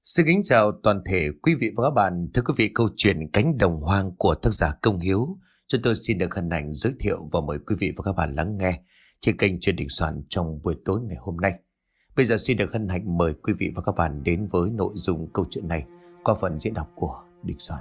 Xin kính chào toàn thể quý vị và các bạn. Thưa quý vị, câu chuyện Cánh đồng hoang của tác giả Công Hiếu, chúng tôi xin được hân hạnh giới thiệu và mời quý vị và các bạn lắng nghe trên kênh Chuyện Đình Soạn trong buổi tối ngày hôm nay. Bây giờ xin được hân hạnh mời quý vị và các bạn đến với nội dung câu chuyện này qua phần diễn đọc của Đình Soạn.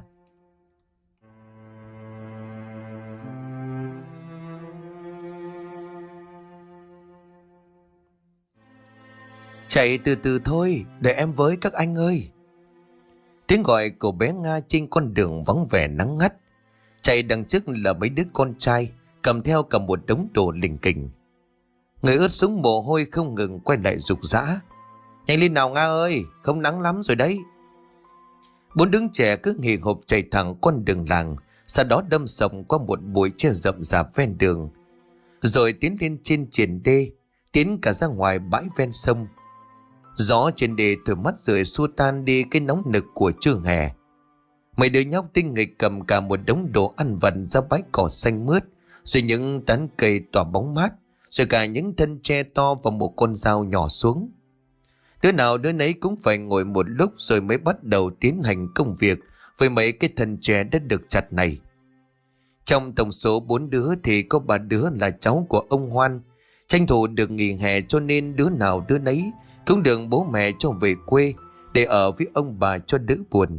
Chạy từ từ thôi, để em với các anh ơi. Tiếng gọi của bé Nga trên con đường vắng vẻ nắng ngắt. Chạy đằng trước là mấy đứa con trai, cầm theo cả một đống đồ lình kình. Người ướt sũng mồ hôi không ngừng quay lại rục rã. Nhanh lên nào Nga ơi, không nắng lắm rồi đấy. Bốn đứa trẻ cứ hì hục chạy thẳng con đường làng, sau đó đâm sòng qua một bụi tre rậm rạp ven đường, rồi tiến lên trên triển đê, tiến cả ra ngoài bãi ven sông. Gió trên đê thổi mắt rượi xua tan đi cái nóng nực của trưa hè. Mấy đứa nhóc tinh nghịch cầm cả một đống đồ ăn vặt ra bãi cỏ xanh mướt, rồi những tán cây tỏa bóng mát, rồi cả những thân tre to và một con dao nhỏ xuống. Đứa nào đứa nấy cũng phải ngồi một lúc rồi mới bắt đầu tiến hành công việc với mấy cái thân tre đã được chặt này. Trong tổng số 4 đứa thì có 3 đứa là cháu của ông Hoan. Tranh thủ được nghỉ hè cho nên đứa nào đứa nấy cũng được bố mẹ cho về quê để ở với ông bà cho đỡ buồn.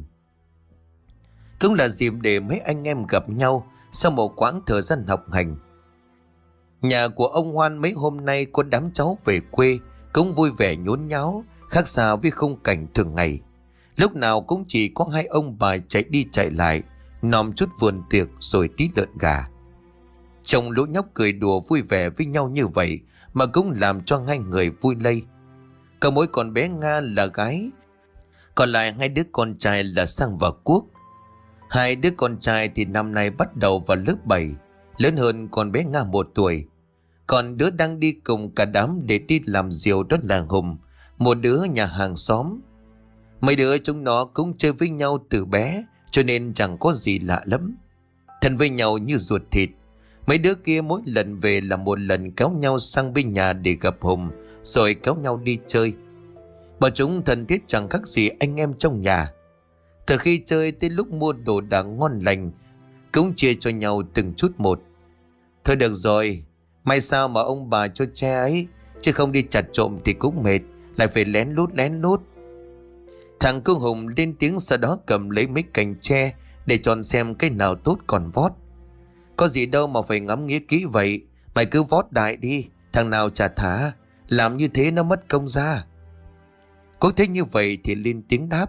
Cũng là dịp để mấy anh em gặp nhau sau một quãng thời gian học hành. Nhà của ông Hoan mấy hôm nay có đám cháu về quê cũng vui vẻ nhốn nháo, khác xa với khung cảnh thường ngày. Lúc nào cũng chỉ có hai ông bà chạy đi chạy lại, nòm chút vườn tiệc rồi tí lợn gà. Chồng lũ nhóc cười đùa vui vẻ với nhau như vậy mà cũng làm cho hai người vui lây. Có mỗi con bé Nga là gái, còn lại hai đứa con trai là Sang và Quốc. Hai đứa con trai thì năm nay bắt đầu vào lớp 7, lớn hơn con bé Nga 1 tuổi. Còn đứa đang đi cùng cả đám để đi làm diều đó là Hùng, một đứa nhà hàng xóm. Mấy đứa chúng nó cũng chơi với nhau từ bé, cho nên chẳng có gì lạ lắm. Thân với nhau như ruột thịt. Mấy đứa kia mỗi lần về là một lần kéo nhau sang bên nhà để gặp Hùng, rồi kéo nhau đi chơi. Bọn chúng thân thiết chẳng khác gì anh em trong nhà. Từ khi chơi tới lúc mua đồ đạc ngon lành cũng chia cho nhau từng chút một. Thôi được rồi, may sao mà ông bà cho che ấy, chứ không đi chặt trộm thì cũng mệt, lại phải lén lút. Thằng Cương Hùng lên tiếng, sau đó cầm lấy mấy cành tre để chọn xem cái nào tốt còn vót. Có gì đâu mà phải ngắm nghía kỹ vậy, mày cứ vót đại đi, thằng nào chả thả, làm như thế nó mất công ra. Có thấy như vậy thì lên tiếng đáp.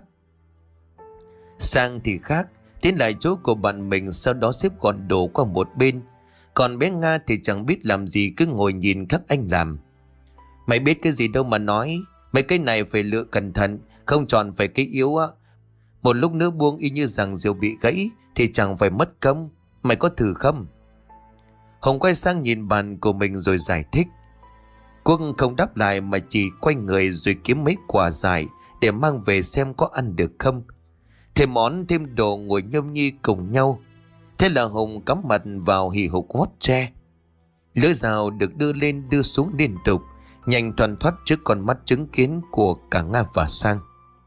Sang thì khác, tiến lại chỗ của bạn mình, sau đó xếp gọn đồ qua một bên. Còn bé Nga thì chẳng biết làm gì, cứ ngồi nhìn các anh làm. Mày biết cái gì đâu mà nói, mấy cái này phải lựa cẩn thận, không chọn phải cái yếu á. Một lúc nữa buông y như rằng diều bị gãy thì chẳng phải mất công, mày có thử không? Hùng quay sang nhìn bạn của mình rồi giải thích. Quốc không đáp lại mà chỉ quay người rồi kiếm mấy quả dại để mang về xem có ăn được không. Thêm món thêm đồ ngồi nhâm nhi cùng nhau. Thế là Hùng cắm mặt vào hì hục hót tre. Lưỡi dao được đưa lên đưa xuống liên tục, nhanh thoăn thoắt trước con mắt chứng kiến của cả Nga và Sang.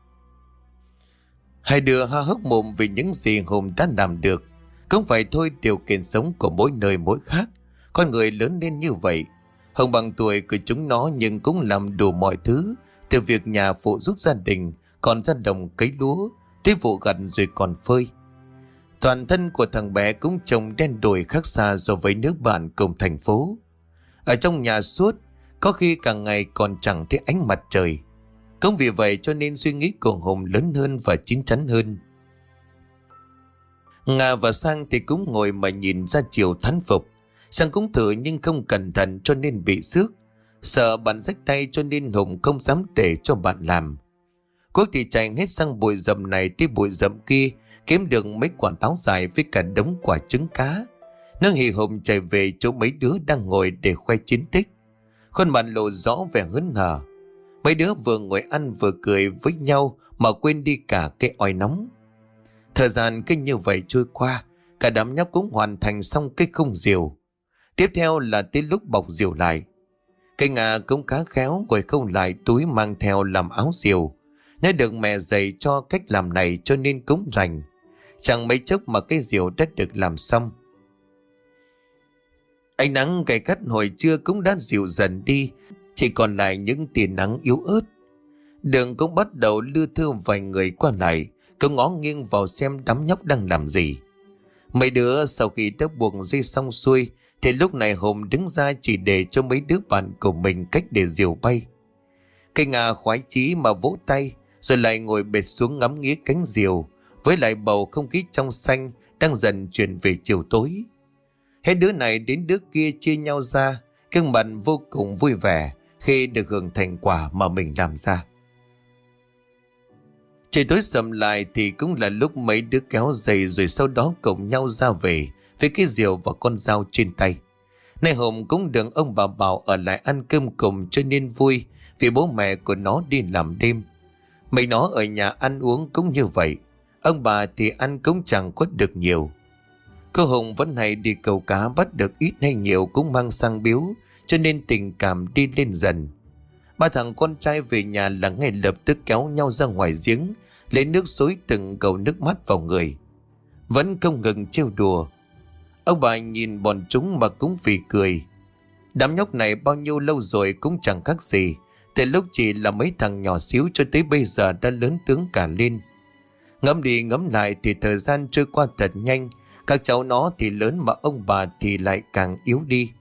Hai đứa há hốc mồm vì những gì Hùng đã làm được. Không phải thôi, điều kiện sống của mỗi nơi mỗi khác. Con người lớn lên như vậy, Hùng bằng tuổi của chúng nó nhưng cũng làm đủ mọi thứ, từ việc nhà phụ giúp gia đình, còn ra đồng cấy lúa, tới vụ gặt rồi còn phơi. Toàn thân của thằng bé cũng trông đen đủi khác xa so với nước bạn cùng thành phố. Ở trong nhà suốt, có khi cả ngày còn chẳng thấy ánh mặt trời. Cũng vì vậy cho nên suy nghĩ của Hùng lớn hơn và chín chắn hơn. Nga và Sang thì cũng ngồi mà nhìn ra chiều thán phục. Sang cũng thử nhưng không cẩn thận cho nên bị xước. Sợ bạn rách tay cho nên Hùng không dám để cho bạn làm. Quốc thì chạy hết sang bụi rậm này tới bụi rậm kia, kiếm được mấy quả táo dài với cả đống quả trứng cá. Nó hì hục chạy về chỗ mấy đứa đang ngồi để khoe chiến tích. Khuôn mặt lộ rõ vẻ hớn hở. Mấy đứa vừa ngồi ăn vừa cười với nhau mà quên đi cả cái oi nóng. Thời gian cứ như vậy trôi qua, cả đám nhóc cũng hoàn thành xong cái khung diều. Tiếp theo là tới lúc bọc diều lại. Cái Nga cũng khá khéo ngồi không lại túi mang theo làm áo diều. Nếu được mẹ dạy cho cách làm này cho nên cũng rành. Chẳng mấy chốc mà cái rượu đã được làm xong. Ánh nắng gay gắt hồi trưa cũng đã dịu dần đi, chỉ còn lại những tia nắng yếu ớt. Đường cũng bắt đầu lưa thưa vài người qua lại, cứ ngó nghiêng vào xem đám nhóc đang làm gì. Mấy đứa sau khi đã buộc dây xong xuôi thì lúc này Hùng đứng ra chỉ để cho mấy đứa bạn của mình cách để diều bay. Cây Nga khoái chí mà vỗ tay, rồi lại ngồi bệt xuống ngắm nghía cánh diều, với lại bầu không khí trong xanh đang dần chuyển về chiều tối. Hết đứa này đến đứa kia chia nhau ra, gương mặt vô cùng vui vẻ khi được hưởng thành quả mà mình làm ra. Trời tối sầm lại thì cũng là lúc mấy đứa kéo giày rồi sau đó cùng nhau ra về với cái diều và con dao trên tay. Nay Hùng cũng được ông bà bảo ở lại ăn cơm cùng cho nên vui, vì bố mẹ của nó đi làm đêm. Mấy nó ở nhà ăn uống cũng như vậy. Ông bà thì ăn cũng chẳng có được nhiều. Cô Hùng vẫn hay đi câu cá, bắt được ít hay nhiều cũng mang sang biếu, cho nên tình cảm đi lên dần. Ba thằng con trai về nhà là ngay lập tức kéo nhau ra ngoài giếng, lấy nước xối từng cầu nước mắt vào người. Vẫn không ngừng trêu đùa. Ông bà nhìn bọn chúng mà cũng phì cười. Đám nhóc này bao nhiêu lâu rồi cũng chẳng khác gì, từ lúc chỉ là mấy thằng nhỏ xíu cho tới bây giờ đã lớn tướng cả lên. Ngẫm đi ngẫm lại thì thời gian trôi qua thật nhanh. Các cháu nó thì lớn mà ông bà thì lại càng yếu đi.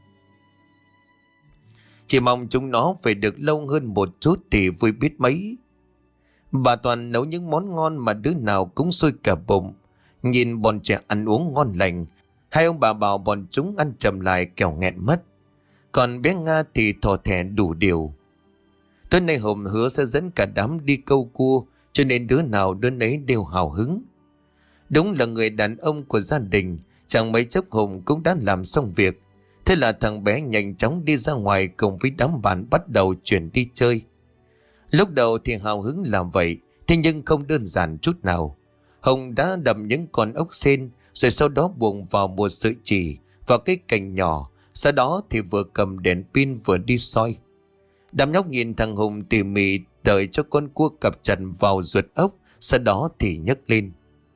Chỉ mong chúng nó phải được lâu hơn một chút thì vui biết mấy. Bà toàn nấu những món ngon mà đứa nào cũng sôi cả bụng. Nhìn bọn trẻ ăn uống ngon lành, hai ông bà bảo bọn chúng ăn chậm lại kẻo nghẹn mất. Còn bé Nga thì thò thẻ đủ điều. Tối nay Hùng hứa sẽ dẫn cả đám đi câu cua, cho nên đứa nào đứa nấy đều hào hứng. Đúng là người đàn ông của gia đình, chẳng mấy chốc Hùng cũng đã làm xong việc. Thế là thằng bé nhanh chóng đi ra ngoài cùng với đám bạn bắt đầu chuyển đi chơi. Lúc đầu thì hào hứng làm vậy, thế nhưng không đơn giản chút nào. Hùng đã đập những con ốc sên, rồi sau đó buông vào một sợi chỉ vào cái cành nhỏ, sau đó thì vừa cầm đèn pin vừa đi soi. Đám nhóc nhìn thằng Hùng tỉ mỉ đợi cho con cua cặp chặt vào ruột ốc, sau đó thì nhấc lên.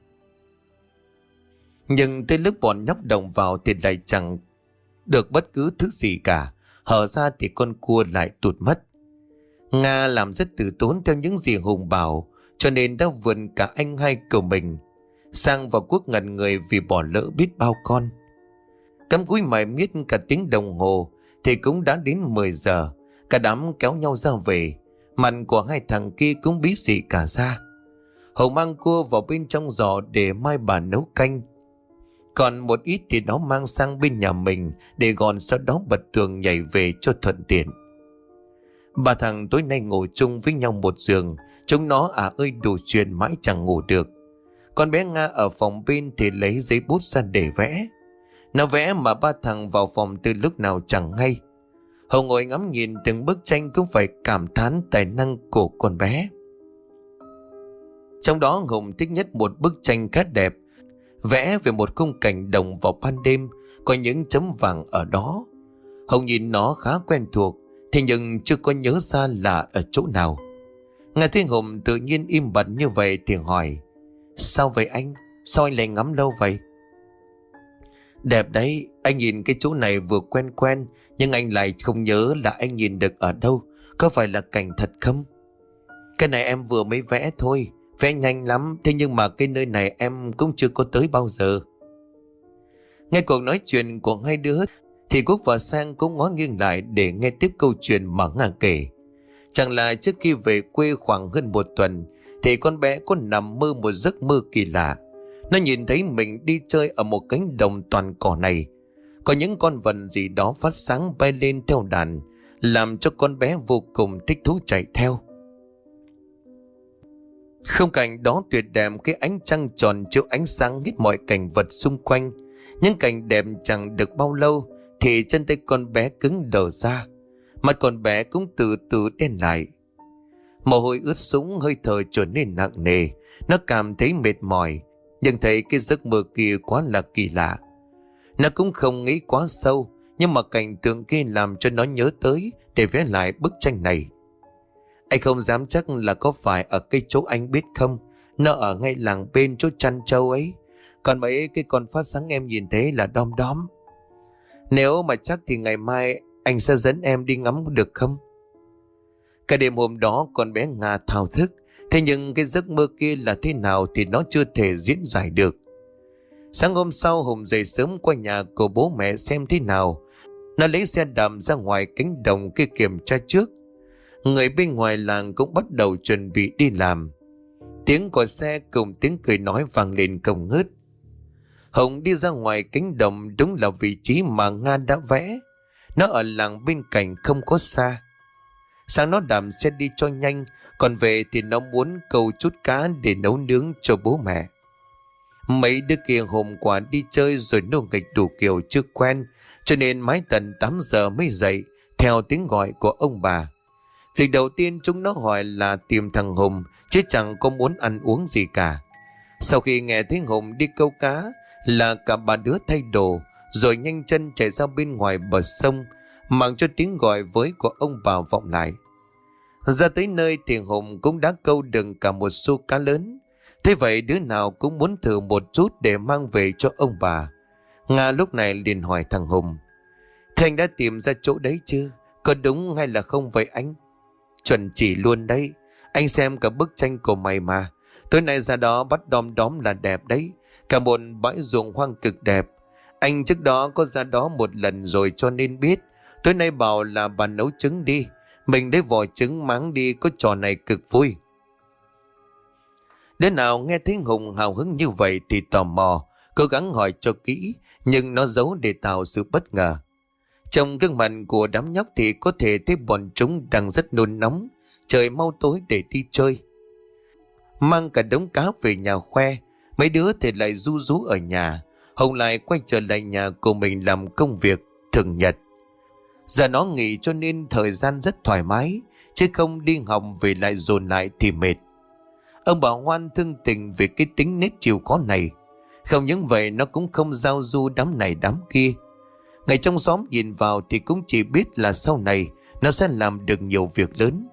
Nhưng tới lúc bọn nhóc đồng vào thì lại chẳng được bất cứ thứ gì cả. Hở ra thì con cua lại tụt mất. Nga làm rất tử tốn theo những gì Hùng bảo, cho nên đã vượt cả anh hai của mình. Sang và Quốc ngẩn người vì bỏ lỡ biết bao con. Cắm cúi mải miết cả tiếng đồng hồ thì cũng đã đến 10 giờ. Cả đám kéo nhau ra về. Mặt của hai thằng kia cũng bí xị cả ra. Hùng mang cua vào bên trong giò để mai bà nấu canh. Còn một ít thì nó mang sang bên nhà mình để gọn, sau đó bật tường nhảy về cho thuận tiện. Ba thằng tối nay ngủ chung với nhau một giường. Chúng nó ơi đủ chuyện mãi chẳng ngủ được. Con bé Nga ở phòng bên thì lấy giấy bút ra để vẽ. Nó vẽ mà ba thằng vào phòng từ lúc nào chẳng hay. Hùng ngồi ngắm nhìn từng bức tranh cũng phải cảm thán tài năng của con bé. Trong đó Hùng thích nhất một bức tranh khá đẹp, vẽ về một khung cảnh đồng vào ban đêm, có những chấm vàng ở đó. Hùng nhìn nó khá quen thuộc, thế nhưng chưa có nhớ ra là ở chỗ nào. Nghe thấy Hùng tự nhiên im bặt như vậy thì hỏi: Sao vậy anh? Sao anh lại ngắm lâu vậy? Đẹp đấy, anh nhìn cái chỗ này vừa quen quen, nhưng anh lại không nhớ là anh nhìn được ở đâu. Có phải là cảnh thật không? Cái này em vừa mới vẽ thôi, vẽ nhanh lắm, thế nhưng mà cái nơi này em cũng chưa có tới bao giờ. Nghe cuộc nói chuyện của hai đứa thì Quốc và Sang cũng ngó nghiêng lại để nghe tiếp câu chuyện mà Nga kể. Chẳng là trước khi về quê khoảng hơn một tuần thì con bé có nằm mơ một giấc mơ kỳ lạ. Nó nhìn thấy mình đi chơi ở một cánh đồng toàn cỏ này. Có những con vật gì đó phát sáng bay lên theo đàn, làm cho con bé vô cùng thích thú chạy theo. Khung cảnh đó tuyệt đẹp, cái ánh trăng tròn chiếu ánh sáng hết mọi cảnh vật xung quanh. Những cảnh đẹp chẳng được bao lâu thì chân tay con bé cứng đờ ra. Mặt con bé cũng từ từ đen lại. Mồ hôi ướt sũng, hơi thở trở nên nặng nề. Nó cảm thấy mệt mỏi, nhưng thấy cái giấc mơ kia quá là kỳ lạ. Nó cũng không nghĩ quá sâu, nhưng mà cảnh tượng kia làm cho nó nhớ tới để vẽ lại bức tranh này. Anh không dám chắc là có phải ở cái chỗ anh biết không. Nó ở ngay làng bên chỗ chăn trâu ấy. Còn mấy cái con phát sáng em nhìn thấy là đom đóm. Nếu mà chắc thì ngày mai anh sẽ dẫn em đi ngắm được không? Cả đêm hôm đó con bé Nga thao thức. Thế nhưng cái giấc mơ kia là thế nào thì nó chưa thể diễn giải được. Sáng hôm sau Hùng dậy sớm qua nhà của bố mẹ xem thế nào. Nó lấy xe đạp ra ngoài cánh đồng kia kiểm tra trước. Người bên ngoài làng cũng bắt đầu chuẩn bị đi làm. Tiếng của xe cùng tiếng cười nói vang lên không ngớt. Hùng đi ra ngoài cánh đồng, đúng là vị trí mà Nga đã vẽ. Nó ở làng bên cạnh không có xa. Sáng nó đạp xe đi cho nhanh, còn về thì nó muốn câu chút cá để nấu nướng cho bố mẹ. Mấy đứa kia hôm qua đi chơi rồi nô nghịch đủ kiểu chưa quen, cho nên mãi tận 8 giờ mới dậy theo tiếng gọi của ông bà. Việc đầu tiên chúng nó hỏi là tìm thằng Hùng, chứ chẳng có muốn ăn uống gì cả. Sau khi nghe thấy Hùng đi câu cá là cả ba đứa thay đồ rồi nhanh chân chạy ra bên ngoài bờ sông, mặc cho tiếng gọi với của ông bà vọng lại. Ra tới nơi thì Hùng cũng đã câu được cả một số cá lớn. Thế vậy đứa nào cũng muốn thử một chút để mang về cho ông bà. Nga lúc này liền hỏi thằng Hùng: "Thế anh đã tìm ra chỗ đấy chưa? Có đúng hay là không vậy anh?" "Chuẩn chỉ luôn đấy. Anh xem cả bức tranh của mày mà. Tối nay ra đó bắt đom đóm là đẹp đấy. Cả một bãi ruộng hoang cực đẹp. Anh trước đó có ra đó một lần rồi cho nên biết. Tối nay bảo là bà nấu trứng đi. Mình lấy vỏ trứng máng đi, có trò này cực vui." Đứa nào nghe thấy Hùng hào hứng như vậy thì tò mò, cố gắng hỏi cho kỹ, nhưng nó giấu để tạo sự bất ngờ. Trong gương mặt của đám nhóc thì có thể thấy bọn chúng đang rất nôn nóng, trời mau tối để đi chơi. Mang cả đống cá về nhà khoe, mấy đứa thì lại ru rú ở nhà. Hùng lại quay trở lại nhà của mình làm công việc thường nhật. Giờ nó nghỉ cho nên thời gian rất thoải mái, chứ không đi học về lại dồn lại thì mệt. Ông bà Hoan thương tình về cái tính nết chịu khó này. Không những vậy nó cũng không giao du đám này đám kia. Người trong xóm nhìn vào thì cũng chỉ biết là sau này nó sẽ làm được nhiều việc lớn.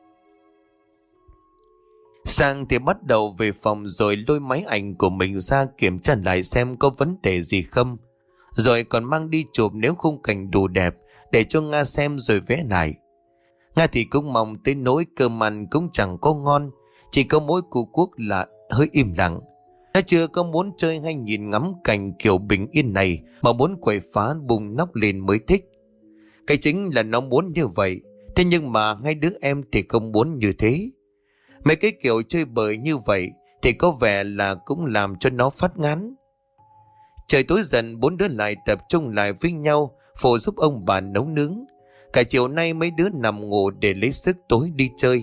Sang thì bắt đầu về phòng rồi lôi máy ảnh của mình ra kiểm tra lại xem có vấn đề gì không. Rồi còn mang đi chụp nếu khung cảnh đủ đẹp để cho Nga xem rồi vẽ lại. Nga thì cũng mong tới nỗi cơm ăn cũng chẳng có ngon, chỉ có mỗi cụ Quốc là hơi im lặng. Nó chưa có muốn chơi hay nhìn ngắm cảnh kiểu bình yên này mà muốn quậy phá bùng nóc lên mới thích. Cái chính là nó muốn như vậy, thế nhưng mà hai đứa em thì không muốn như thế. Mấy cái kiểu chơi bời như vậy thì có vẻ là cũng làm cho nó phát ngán. Trời tối dần, bốn đứa lại tập trung lại với nhau phụ giúp ông bà nấu nướng. Cả chiều nay mấy đứa nằm ngủ để lấy sức tối đi chơi.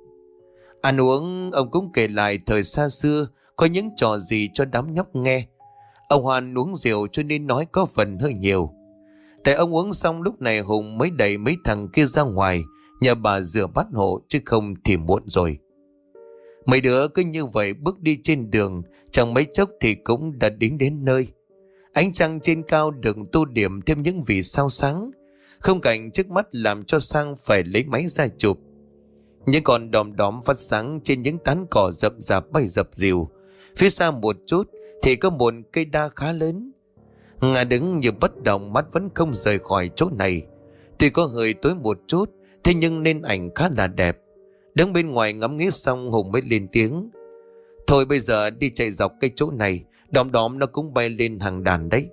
Ăn uống, ông cũng kể lại thời xa xưa có những trò gì cho đám nhóc nghe. Ông Hoàn uống rượu cho nên nói có phần hơi nhiều. Để ông uống xong lúc này Hùng mới đẩy mấy thằng kia ra ngoài nhờ bà rửa bát hộ, chứ không thì muộn rồi. Mấy đứa cứ như vậy bước đi trên đường, chẳng mấy chốc thì cũng đã đến nơi. Ánh trăng trên cao được tô điểm thêm những vì sao sáng. Không cảnh trước mắt làm cho Sang phải lấy máy ra chụp. Những con đom đóm phát sáng trên những tán cỏ rậm rạp bay dập dìu. Phía xa một chút thì có một cây đa khá lớn. Nga đứng như bất động, mắt vẫn không rời khỏi chỗ này. Tuy có hơi tối một chút, thế nhưng nên ảnh khá là đẹp. Đứng bên ngoài ngắm nghía xong Hùng mới lên tiếng: "Thôi bây giờ đi chạy dọc cái chỗ này, đom đóm nó cũng bay lên hàng đàn đấy."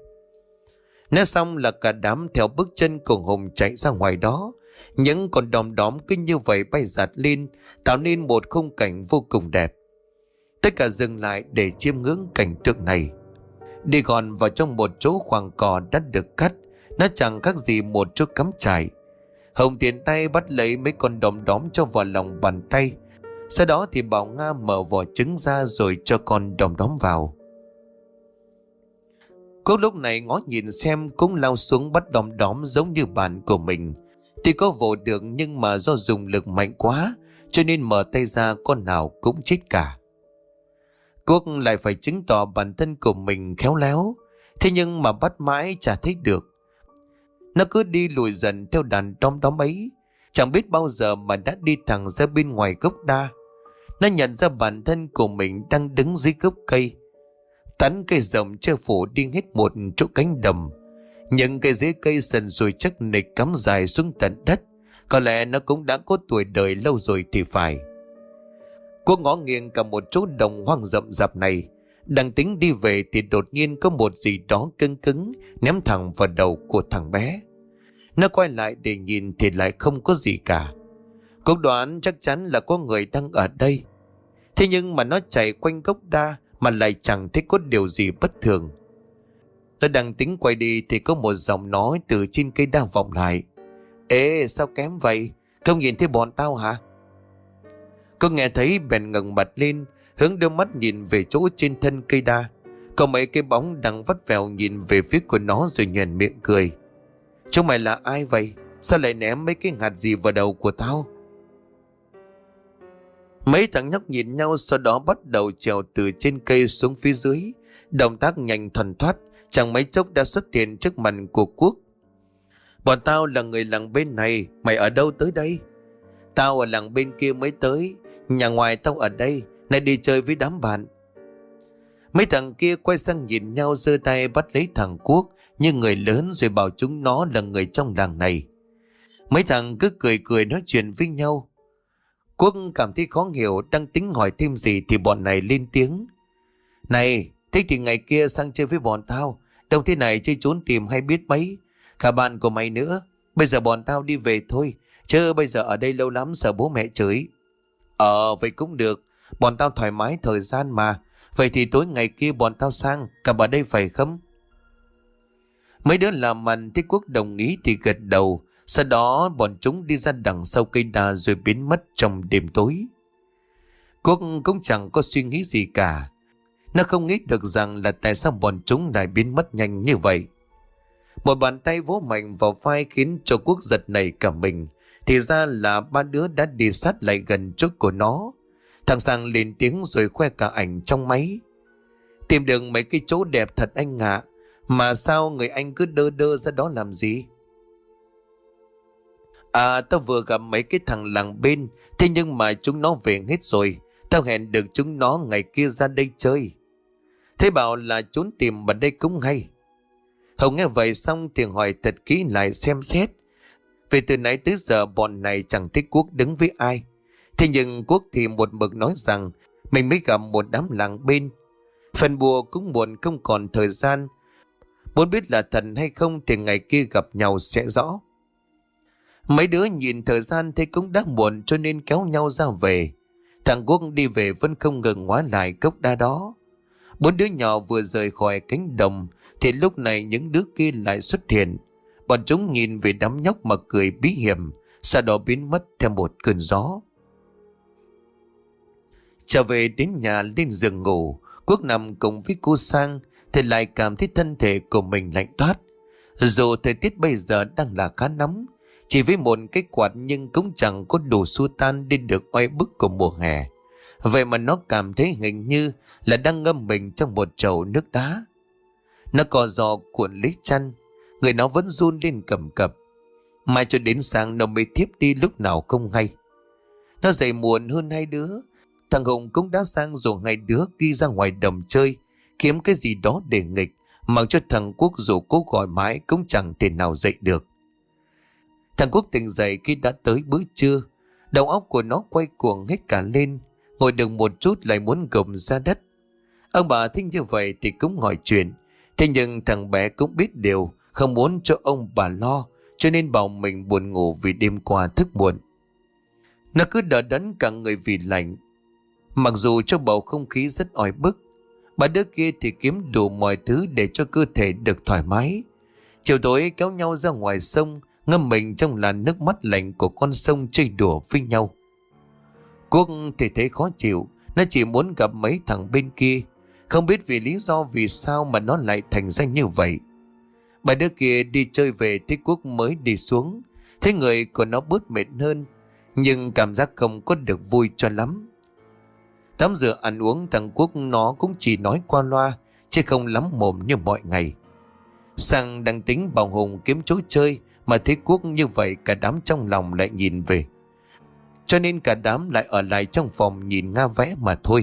Nói xong là cả đám theo bước chân của Hùng chạy ra ngoài đó. Những con đom đóm cứ như vậy bay giạt lên, tạo nên một khung cảnh vô cùng đẹp. Tất cả dừng lại để chiêm ngưỡng cảnh tượng này. Đi gọn vào trong một chỗ khoảng cỏ đã được cắt, nó chẳng khác gì một chỗ cắm trại. Hồng tiền tay bắt lấy mấy con đom đóm cho vào lòng bàn tay. Sau đó thì bảo Nga mở vỏ trứng ra rồi cho con đom đóm vào. Cô lúc này ngó nhìn xem cũng lao xuống bắt đom đóm giống như bạn của mình. Thì có vồ được nhưng mà do dùng lực mạnh quá cho nên mở tay ra con nào cũng chết cả. Quốc lại phải chứng tỏ bản thân của mình khéo léo, thế nhưng mà bắt mãi chả thấy được. Nó cứ đi lùi dần theo đàn đom đóm ấy. Chẳng biết bao giờ mà đã đi thẳng ra bên ngoài gốc đa. Nó nhận ra bản thân của mình đang đứng dưới gốc cây. Tán cây rộng che phủ đi hết một chỗ cánh đồng. Những cây rễ cây sần sùi chắc nịch cắm dài xuống tận đất. Có lẽ nó cũng đã có tuổi đời lâu rồi thì phải. Quốc ngó nghiêng cả một chỗ đồng hoang rậm rạp này. Đang tính đi về thì đột nhiên có một gì đó cứng cứng ném thẳng vào đầu của thằng bé. Nó quay lại để nhìn thì lại không có gì cả. Quốc đoán chắc chắn là có người đang ở đây. Thế nhưng mà nó chạy quanh gốc đa mà lại chẳng thấy có điều gì bất thường. Nó đang tính quay đi thì có một giọng nói từ trên cây đa vọng lại. Ê, sao kém vậy? Không nhìn thấy bọn tao hả? Cô nghe thấy bèn ngẩng mặt lên, hướng đôi mắt nhìn về chỗ trên thân cây đa. Có mấy cái bóng đang vắt vẻo nhìn về phía của nó rồi nhoẻn miệng cười. Chúng mày là ai vậy? Sao lại ném mấy cái hạt gì vào đầu của tao? Mấy thằng nhóc nhìn nhau, sau đó bắt đầu trèo từ trên cây xuống phía dưới. Động tác nhanh thuần thoát, chẳng mấy chốc đã xuất hiện trước mặt của Quốc. Bọn tao là người làng bên này, mày ở đâu tới đây? Tao ở làng bên kia mới tới, nhà ngoài tao ở đây, nay đi chơi với đám bạn. Mấy thằng kia quay sang nhìn nhau, giơ tay bắt lấy thằng Quốc như người lớn rồi bảo chúng nó là người trong làng này. Mấy thằng cứ cười cười nói chuyện với nhau. Quốc cảm thấy khó hiểu, đang tính hỏi thêm gì thì bọn này lên tiếng. Này, thế thì ngày kia sang chơi với bọn tao, đông thế này chơi trốn tìm hay biết mấy. Cả bạn của mày nữa, bây giờ bọn tao đi về thôi, chứ bây giờ ở đây lâu lắm sợ bố mẹ chửi. Vậy cũng được, bọn tao thoải mái thời gian mà. Vậy thì tối ngày kia bọn tao sang, cả ở đây phải không? Mấy đứa làm màn thấy Quốc đồng ý thì gật đầu. Sau đó bọn chúng đi ra đằng sau cây đa rồi biến mất trong đêm tối. Quốc cũng chẳng có suy nghĩ gì cả. Nó không nghĩ được rằng là tại sao bọn chúng lại biến mất nhanh như vậy. Một bàn tay vỗ mạnh vào vai khiến cho Quốc giật nảy cả mình. Thì ra là ba đứa đã đi sát lại gần chỗ của nó. Thằng Sang lên tiếng rồi khoe cả ảnh trong máy. Tìm được mấy cái chỗ đẹp thật anh ạ. Mà sao người anh cứ đơ đơ ra đó làm gì? Tao vừa gặp mấy cái thằng làng bên. Thế nhưng mà chúng nó về hết rồi. Tao hẹn được chúng nó ngày kia ra đây chơi. Thế bảo là trốn tìm ở đây cũng hay. Hồng nghe vậy xong thì hỏi thật kỹ lại xem xét. Vì từ nãy tới giờ bọn này chẳng thấy Quốc đứng với ai. Thế nhưng Quốc thì một mực nói rằng mình mới gặp một đám làng bên. Phần bùa cũng buồn không còn thời gian. Muốn biết là thần hay không thì ngày kia gặp nhau sẽ rõ. Mấy đứa nhìn thời gian thấy cũng đã muộn cho nên kéo nhau ra về. Thằng Quốc đi về vẫn không ngừng ngoái lại gốc đa đó. Bốn đứa nhỏ vừa rời khỏi cánh đồng thì lúc này những đứa kia lại xuất hiện. Bọn chúng nhìn về đám nhóc mà cười bí hiểm, sau đó biến mất theo một cơn gió. Trở về đến nhà lên giường ngủ, Quốc nằm cùng với cô Sang thì lại cảm thấy thân thể của mình lạnh toát. Dù thời tiết bây giờ đang là khá nóng, chỉ với một cái quạt nhưng cũng chẳng có đủ xua tan đi được oi bức của mùa hè. Vậy mà nó cảm thấy hình như là đang ngâm mình trong một chậu nước đá. Nó co giò cuộn lấy chăn, người nó vẫn run lên cầm cập. Mai cho đến sáng nó mới thiếp đi lúc nào không hay. Nó dậy muộn hơn hai đứa. Thằng Hùng cũng đã sang rủ hai đứa đi ra ngoài đồng chơi, kiếm cái gì đó để nghịch, mặc cho thằng Quốc dù cố gọi mãi cũng chẳng thể nào dậy được. Thằng Quốc tỉnh dậy khi đã tới bữa trưa. Đầu óc của nó quay cuồng hết cả lên, ngồi được một chút lại muốn gục ra đất. Ông bà thích như vậy thì cũng hỏi chuyện. Thế nhưng thằng bé cũng biết điều, không muốn cho ông bà lo, cho nên bảo mình buồn ngủ vì đêm qua thức muộn. Nó cứ đờ đẫn cả người vì lạnh. Mặc dù cho bầu không khí rất oi bức, bà đứa kia thì kiếm đủ mọi thứ để cho cơ thể được thoải mái. Chiều tối kéo nhau ra ngoài sông, ngâm mình trong làn nước mắt lạnh của con sông chơi đùa với nhau. Quốc thì thấy khó chịu, nó chỉ muốn gặp mấy thằng bên kia. Không biết vì lý do vì sao mà nó lại thành ra như vậy. Bà đứa kia đi chơi về thấy Quốc mới đi xuống, thấy người của nó bớt mệt hơn, nhưng cảm giác không có được vui cho lắm. Tắm rửa ăn uống thằng Quốc nó cũng chỉ nói qua loa, chứ không lắm mồm như mọi ngày. Sang đang tính bảo Hùng kiếm chỗ chơi Mà thấy Quốc như vậy, cả đám trong lòng lại nhìn về, cho nên cả đám lại ở lại trong phòng nhìn Nga vẽ mà thôi.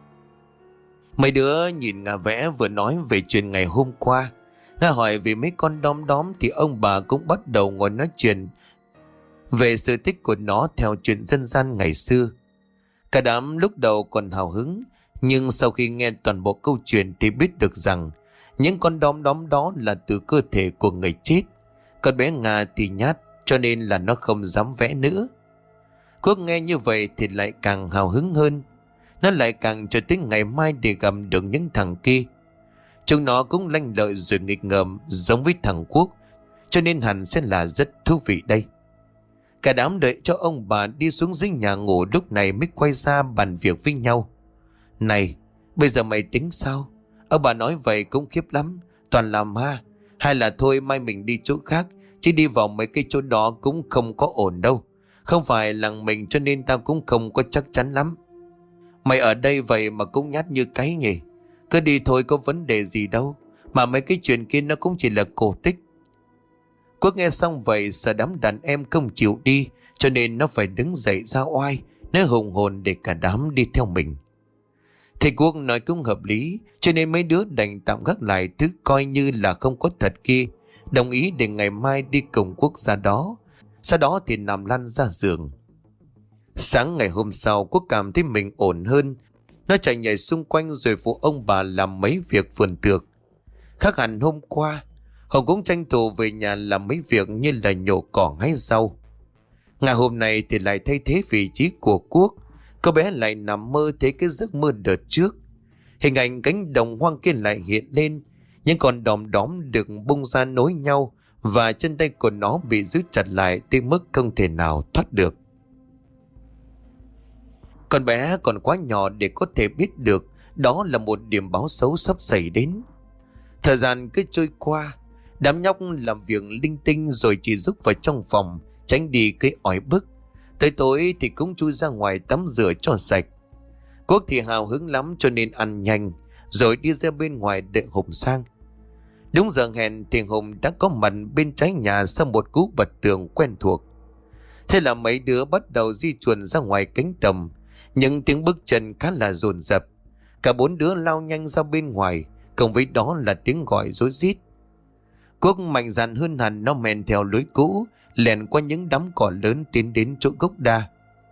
Mấy đứa nhìn Nga vẽ vừa nói về chuyện ngày hôm qua. Nga hỏi về mấy con đom đóm thì ông bà cũng bắt đầu ngồi nói chuyện về sự tích của nó theo chuyện dân gian ngày xưa. Cả đám lúc đầu còn hào hứng, nhưng sau khi nghe toàn bộ câu chuyện thì biết được rằng những con đom đóm đó là từ cơ thể của người chết. Con bé Nga thì nhát, cho nên là nó không dám vẽ nữa. Quốc nghe như vậy thì lại càng hào hứng hơn. Nó lại càng chờ tới ngày mai để gặp được những thằng kia. Chúng nó cũng lanh lợi rồi nghịch ngợm giống với thằng Quốc, cho nên hẳn sẽ là rất thú vị đây. Cả đám đợi cho ông bà đi xuống dưới nhà ngủ, lúc này mới quay ra bàn việc với nhau. Này, bây giờ mày tính sao? Ông bà nói vậy cũng khiếp lắm, toàn là ma. Hay là thôi mai mình đi chỗ khác, chứ đi vào mấy cái chỗ đó cũng không có ổn đâu. Không phải làng mình cho nên tao cũng không có chắc chắn lắm. Mày ở đây vậy mà cũng nhát như cái nhỉ? Cứ đi thôi, có vấn đề gì đâu. Mà mấy cái chuyện kia nó cũng chỉ là cổ tích. Quốc nghe xong vậy sợ đám đàn em không chịu đi, cho nên nó phải đứng dậy ra oai, nó hùng hồn để cả đám đi theo mình. Thầy Quốc nói cũng hợp lý, cho nên mấy đứa đành tạm gác lại thứ coi như là không có thật kia, đồng ý để ngày mai đi cùng Quốc ra đó. Sau đó thì nằm lăn ra giường. Sáng ngày hôm sau, Quốc cảm thấy mình ổn hơn. Nó chạy nhảy xung quanh rồi phụ ông bà làm mấy việc vườn tược. Khác hẳn hôm qua, Hồng cũng tranh thủ về nhà làm mấy việc như là nhổ cỏ hái rau. Ngày hôm nay thì lại thay thế vị trí của Quốc. Cô bé lại nằm mơ thấy cái giấc mơ đợt trước. Hình ảnh cánh đồng hoang kia lại hiện lên. Những con đom đóm được bung ra nối nhau, và chân tay của nó bị giữ chặt lại tới mức không thể nào thoát được. Con bé còn quá nhỏ để có thể biết được đó là một điểm báo xấu sắp xảy đến. Thời gian cứ trôi qua, đám nhóc làm việc linh tinh rồi chỉ giúp vào trong phòng, tránh đi cái ỏi bức. Tới tối thì cũng chui ra ngoài tắm rửa cho sạch. Quốc thì hào hứng lắm cho nên ăn nhanh, rồi đi ra bên ngoài đợi Hùng sang. Đúng giờ hẹn thì Hùng đã có mặt bên trái nhà sau một cú bật tường quen thuộc. Thế là mấy đứa bắt đầu di chuyển ra ngoài cánh đồng. Những tiếng bước chân khá là dồn dập. Cả bốn đứa lao nhanh ra bên ngoài, cùng với đó là tiếng gọi rối rít. Quốc mạnh dạn hơn hẳn, nó men theo lối cũ, lẻn qua những đám cỏ lớn tiến đến chỗ gốc đa.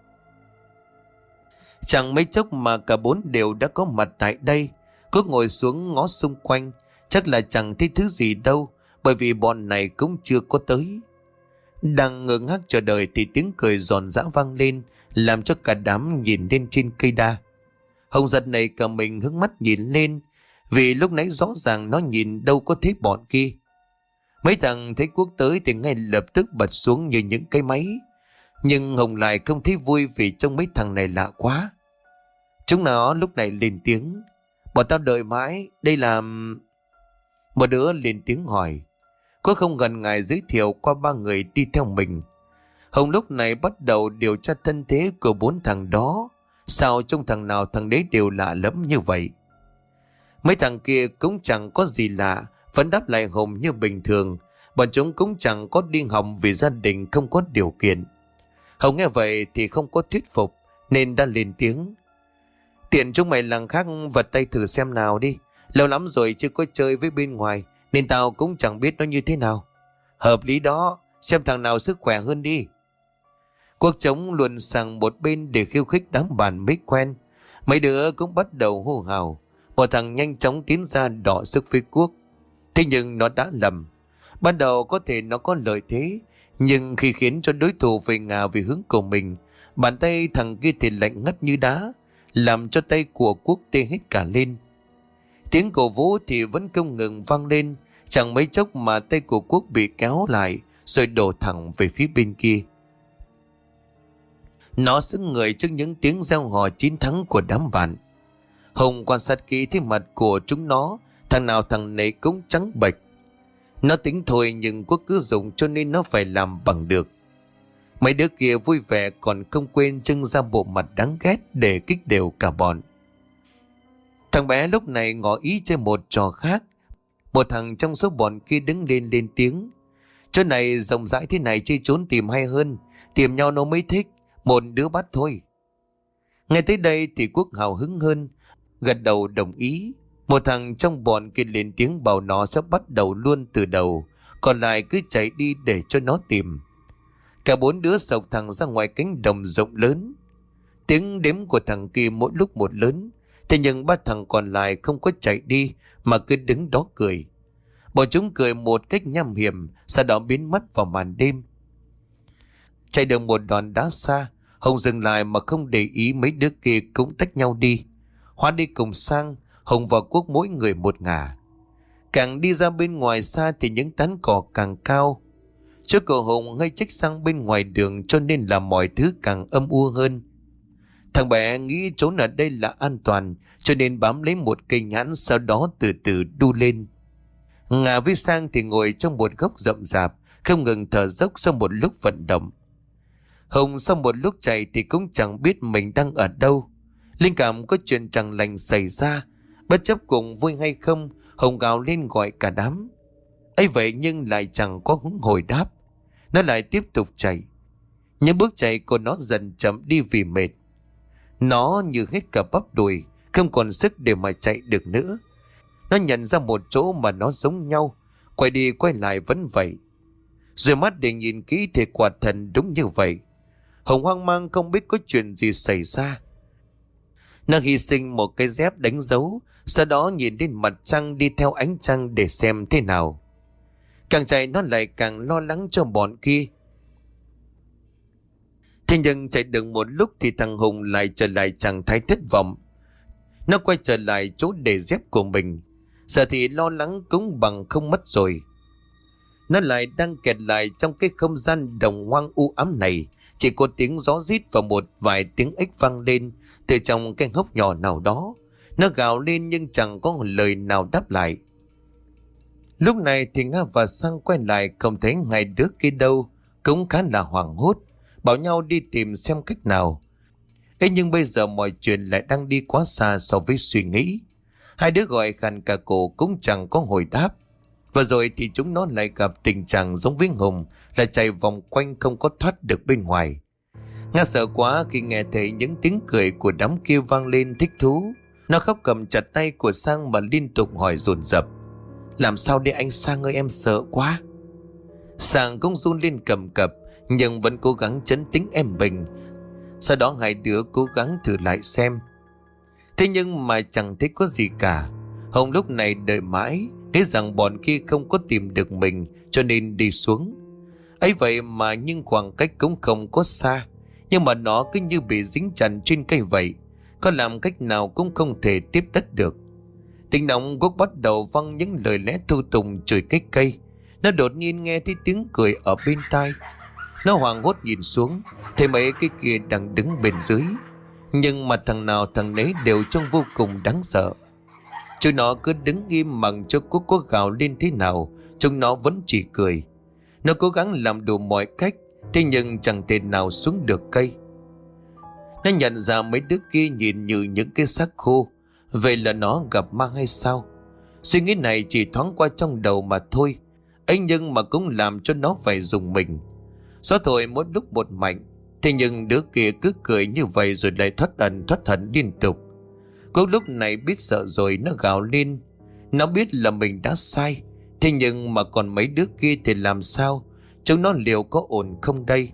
Chẳng mấy chốc mà cả bốn đều đã có mặt tại đây. Quốc ngồi xuống ngó xung quanh, chắc là chẳng thấy thứ gì đâu, bởi vì bọn này cũng chưa có tới. Đang ngơ ngác chờ đợi thì tiếng cười giòn giã vang lên, làm cho cả đám nhìn lên trên cây đa. Hồng giật này cả mình hướng mắt nhìn lên, vì lúc nãy rõ ràng nó nhìn đâu có thấy bọn kia. Mấy thằng thấy Quốc tới thì ngay lập tức bật xuống như những cái máy. Nhưng Hồng lại không thấy vui vì trông mấy thằng này lạ quá. Chúng nó lúc này lên tiếng: "Bọn tao đợi mãi, đây là..." Một đứa lên tiếng hỏi. Quốc không ngần ngại giới thiệu qua ba người đi theo mình. Hồng lúc này bắt đầu điều tra thân thế của bốn thằng đó. Sao trong thằng nào thằng đấy đều lạ lẫm như vậy? Mấy thằng kia cũng chẳng có gì lạ, vẫn đáp lại Hồng như bình thường. Bọn chúng cũng chẳng có đi học vì gia đình không có điều kiện. Hồng nghe vậy thì không có thuyết phục, nên đã lên tiếng: "Tiện chúng mày làng khác vật tay thử xem nào đi. Lâu lắm rồi chưa có chơi với bên ngoài, nên tao cũng chẳng biết nó như thế nào. Hợp lý đó, xem thằng nào sức khỏe hơn đi." Quốc chống luồn sang một bên để khiêu khích đám bạn mới quen. Mấy đứa cũng bắt đầu hô hào. Một thằng nhanh chóng tiến ra đọ sức với Quốc. Thế nhưng nó đã lầm. Ban đầu có thể nó có lợi thế, nhưng khi khiến cho đối thủ về ngả về hướng của mình, bàn tay thằng kia thì lạnh ngắt như đá, làm cho tay của Quốc tê hết cả lên. Tiếng cổ vũ thì vẫn không ngừng vang lên. Chẳng mấy chốc mà tay của Quốc bị kéo lại, rồi đổ thẳng về phía bên kia. Nó sững người trước những tiếng reo hò chiến thắng của đám bạn. Hùng quan sát kỹ thấy mặt của chúng nó, thằng nào thằng nấy cũng trắng bệch. Nó tính thôi nhưng Quốc cứ dùng cho nên nó phải làm bằng được. Mấy đứa kia vui vẻ còn không quên trưng ra bộ mặt đáng ghét để kích đều cả bọn. Thằng bé lúc này ngỏ ý chơi một trò khác. Một thằng trong số bọn kia đứng lên tiếng: Chỗ này rộng rãi thế này chơi trốn tìm hay hơn. Tìm nhau nó mới thích. Một đứa bắt thôi. Nghe tới đây thì Quốc hào hứng hơn, gật đầu đồng ý. Một thằng trong bọn kia lên tiếng bảo nó sẽ bắt đầu luôn từ đầu, còn lại cứ chạy đi để cho nó tìm. Cả 4 đứa xộc thẳng ra ngoài cánh đồng rộng lớn. Tiếng đếm của thằng kia mỗi lúc một lớn. Thế nhưng 3 thằng còn lại không có chạy đi mà cứ đứng đó cười. Bọn chúng cười một cách nham hiểm, sau đó biến mất vào màn đêm. Chạy được một đoạn đá xa, Hồng dừng lại mà không để ý mấy đứa kia cũng tách nhau đi. Hóa đi cùng sang, Hồng và Quốc mỗi người một ngả. Càng đi ra bên ngoài xa thì những tán cỏ càng cao. Chỗ cậu Hồng ngay chếch sang bên ngoài đường cho nên là mọi thứ càng âm u hơn. Thằng bé nghĩ trốn ở đây là an toàn cho nên bám lấy một cây nhãn, sau đó từ từ đu lên. Ngà với Sang thì ngồi trong một góc rậm rạp, không ngừng thở dốc sau một lúc vận động. Hồng sau một lúc chạy thì cũng chẳng biết mình đang ở đâu. Linh cảm có chuyện chẳng lành xảy ra. Bất chấp cùng vui hay không, Hồng gào lên gọi cả đám. ấy vậy nhưng lại chẳng có hứng hồi đáp. Nó lại tiếp tục chạy. Những bước chạy của nó dần chậm đi vì mệt. Nó như hết cả bắp đùi, không còn sức để mà chạy được nữa. Nó nhận ra một chỗ mà nó giống nhau, quay đi quay lại vẫn vậy. Rồi mắt để nhìn kỹ thì quả thần đúng như vậy. Hồng hoang mang không biết có chuyện gì xảy ra. Nó hy sinh một cái dép đánh dấu, sau đó nhìn lên mặt trăng đi theo ánh trăng để xem thế nào. Càng chạy nó lại càng lo lắng cho bọn kia. Thế nhưng chạy được một lúc thì thằng Hùng lại trở lại trạng thái thất vọng. Nó quay trở lại chỗ để dép của mình. Giờ thì lo lắng cũng bằng không mất rồi. Nó lại đang kẹt lại trong cái không gian đồng hoang u ám này. Chỉ có tiếng gió rít và một vài tiếng ếch vang lên từ trong cái hốc nhỏ nào đó. Nó gào lên nhưng chẳng có một lời nào đáp lại. Lúc này thì Nga và Sang quay lại không thấy hai đứa kia đâu. Cũng khá là hoảng hốt, bảo nhau đi tìm xem cách nào. Thế nhưng bây giờ mọi chuyện lại đang đi quá xa so với suy nghĩ. Hai đứa gọi khàn cả cổ cũng chẳng có hồi đáp. Và rồi thì chúng nó lại gặp tình trạng giống với Hùng, là chạy vòng quanh không có thoát được bên ngoài. Nga sợ quá khi nghe thấy những tiếng cười của đám kia vang lên thích thú. Nó khóc cầm chặt tay của Sang mà liên tục hỏi dồn dập. Làm sao đây anh Sang ơi, em sợ quá. Sang cũng run lên cầm cập nhưng vẫn cố gắng trấn tĩnh em mình. Sau đó hai đứa cố gắng thử lại xem. Thế nhưng mà chẳng thấy có gì cả. Hồng lúc này đợi mãi, nghĩ rằng bọn kia không có tìm được mình cho nên đi xuống. Ấy vậy mà nhưng khoảng cách cũng không có xa, nhưng mà nó cứ như bị dính chặt trên cây vậy. Có làm cách nào cũng không thể tiếp đất được. Tình nóng Quốc bắt đầu văng những lời lẽ thô tục chửi cái cây. Nó đột nhiên nghe thấy tiếng cười ở bên tai. Nó hoảng hốt nhìn xuống, thấy mấy cái kia đang đứng bên dưới. Nhưng mà thằng nào thằng nấy đều trông vô cùng đáng sợ. Chúng nó cứ đứng im mặc cho Quốc có gào lên thế nào, chúng nó vẫn chỉ cười. Nó cố gắng làm đủ mọi cách, thế nhưng chẳng thể nào xuống được cây. Nó nhận ra mấy đứa kia nhìn như những cái xác khô. Vậy là nó gặp ma hay sao? Suy nghĩ này chỉ thoáng qua trong đầu mà thôi. ấy nhưng mà cũng làm cho nó phải rùng mình. Gió thổi mỗi lúc một mạnh. Thế nhưng đứa kia cứ cười như vậy rồi lại thoát hận liên tục. Cô lúc này biết sợ rồi, nó gào lên. Nó biết là mình đã sai. Thế nhưng mà còn mấy đứa kia thì làm sao? Chúng nó liệu có ổn không đây?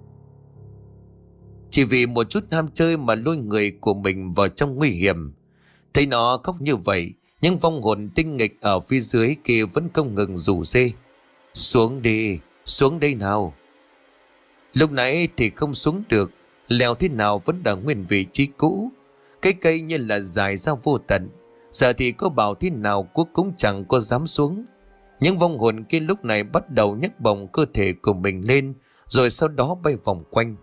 Chỉ vì một chút ham chơi mà lôi người của mình vào trong nguy hiểm. Thấy nó khóc như vậy, nhưng vong hồn tinh nghịch ở phía dưới kia vẫn không ngừng rủ rê. Xuống đi, xuống đây nào. Lúc nãy thì không xuống được, leo thế nào vẫn ở nguyên vị trí cũ. Cái cây như là dài ra vô tận. Giờ thì có bảo thế nào Quốc cũng chẳng có dám xuống. Những vong hồn kia lúc này bắt đầu nhấc bổng cơ thể của mình lên, rồi sau đó bay vòng quanh.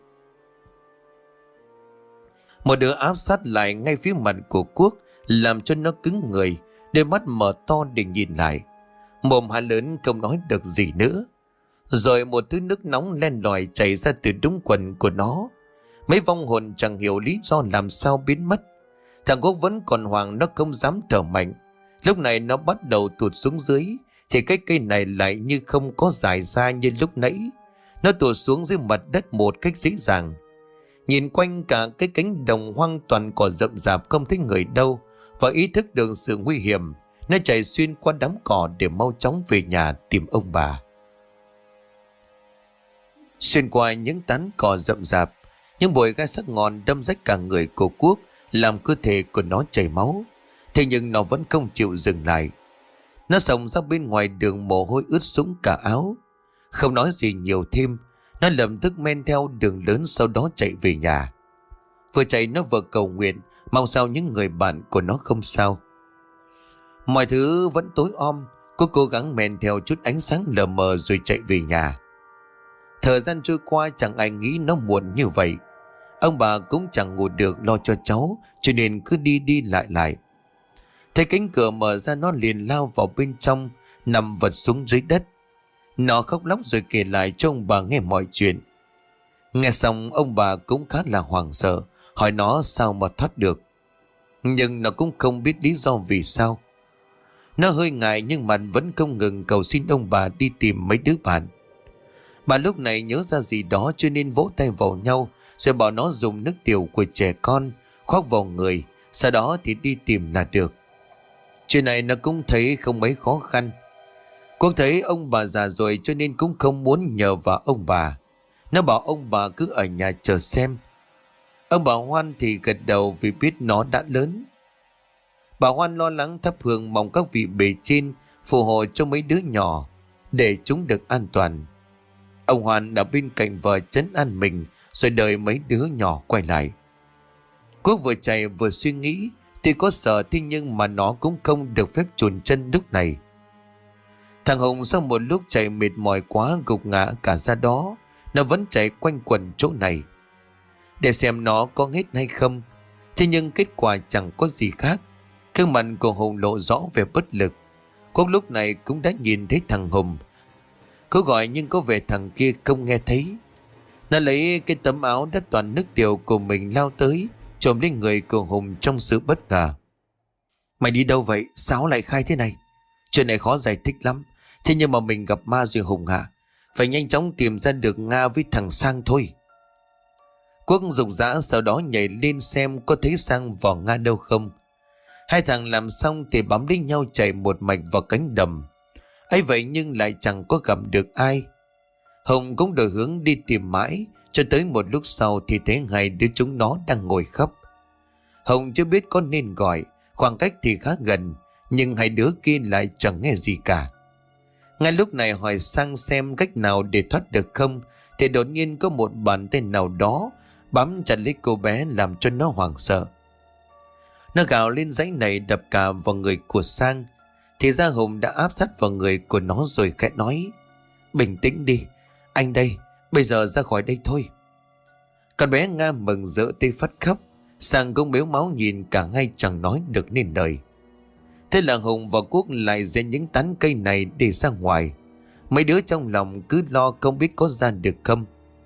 Một đứa áp sát lại ngay phía mặt của Quốc, làm cho nó cứng người, đôi mắt mở to để nhìn lại. Mồm há lớn không nói được gì nữa. Rồi một thứ nước nóng len lỏi chảy ra từ đúng quần của nó. Mấy vong hồn chẳng hiểu lý do làm sao biến mất. Thằng Quốc vẫn còn hoảng, nó không dám thở mạnh. Lúc này nó bắt đầu tụt xuống dưới, thì cái cây này lại như không có dài ra như lúc nãy. Nó tụt xuống dưới mặt đất một cách dễ dàng. Nhìn quanh cả cái cánh đồng hoang toàn cỏ rậm rạp không thấy người đâu, và ý thức được sự nguy hiểm, nó chạy xuyên qua đám cỏ để mau chóng về nhà tìm ông bà. Xuyên qua những tán cỏ rậm rạp, những bụi gai sắc ngọn đâm rách cả người của Quốc, làm cơ thể của nó chảy máu. Thế nhưng nó vẫn không chịu dừng lại. Nó xông ra bên ngoài đường, mồ hôi ướt sũng cả áo. Không nói gì nhiều thêm, nó lập tức men theo đường lớn, sau đó chạy về nhà. Vừa chạy nó vừa cầu nguyện, mong sao những người bạn của nó không sao. Mọi thứ vẫn tối om, cô cố gắng men theo chút ánh sáng lờ mờ rồi chạy về nhà. Thời gian trôi qua chẳng ai nghĩ nó muộn như vậy. Ông bà cũng chẳng ngủ được lo cho cháu, cho nên cứ đi đi lại lại. Thấy cánh cửa mở ra, nó liền lao vào bên trong, nằm vật xuống dưới đất. Nó khóc lóc rồi kể lại cho ông bà nghe mọi chuyện. Nghe xong ông bà cũng khá là hoảng sợ, hỏi nó sao mà thoát được. Nhưng nó cũng không biết lý do vì sao. Nó hơi ngại nhưng mà vẫn không ngừng cầu xin ông bà đi tìm mấy đứa bạn. Bà lúc này nhớ ra gì đó cho nên vỗ tay vào nhau, rồi bảo nó dùng nước tiểu của trẻ con khoác vào người, sau đó thì đi tìm là được. Chuyện này nó cũng thấy không mấy khó khăn. Quốc thấy ông bà già rồi cho nên cũng không muốn nhờ vào ông bà. Nó bảo ông bà cứ ở nhà chờ xem. Ông bà Hoan thì gật đầu vì biết nó đã lớn. Bà Hoan lo lắng thắp hương mong các vị bề trên phù hộ cho mấy đứa nhỏ để chúng được an toàn. Ông Hoan ở bên cạnh vợ trấn an mình rồi đợi mấy đứa nhỏ quay lại. Quốc vừa chạy vừa suy nghĩ, thì có sợ thế nhưng mà nó cũng không được phép chùn chân lúc này. Thằng Hùng sau một lúc chạy mệt mỏi quá gục ngã cả ra đó, nó vẫn chạy quanh quẩn chỗ này để xem nó có hết hay không. Thế nhưng kết quả chẳng có gì khác. Gương mặt của Hùng lộ rõ vẻ bất lực. Quốc lúc này cũng đã nhìn thấy thằng Hùng. Cô gọi nhưng có vẻ thằng kia không nghe thấy. Nó lấy cái tấm áo đã toàn nước tiểu của mình lao tới, chồm lên người của Hùng trong sự bất ngờ. Mày đi đâu vậy? Sao lại khai thế này? Chuyện này khó giải thích lắm. Thế nhưng mà mình gặp ma rồi Hùng hả? Phải nhanh chóng tìm ra được Nga với thằng Sang thôi. Quốc rục rã sau đó nhảy lên xem có thấy Sang vào Nga đâu không. Hai thằng làm xong thì bám lấy nhau chạy một mạch vào cánh đầm. ấy vậy nhưng lại chẳng có gặp được ai. Hùng cũng đổi hướng đi tìm mãi, cho tới một lúc sau thì thấy hai đứa chúng nó đang ngồi khóc. Hùng chưa biết có nên gọi, khoảng cách thì khá gần, nhưng hai đứa kia lại chẳng nghe gì cả. Ngay lúc này hỏi Sang xem cách nào để thoát được không, thì đột nhiên có một bàn tay nào đó bám chặt lấy cô bé làm cho nó hoảng sợ. Nó gào lên dãy này đập cả vào người của Sang. Thì ra Hùng đã áp sát vào người của nó rồi khẽ nói: "Bình tĩnh đi, anh đây, bây giờ ra khỏi đây thôi." Con bé Nga mừng rỡ tê phát khóc. Sang cũng mếu máu nhìn cả hai chẳng nói được nên lời. Thế là Hùng và Quốc lại dễ những tán cây này để ra ngoài. Mấy đứa trong lòng cứ lo không biết có ra được không.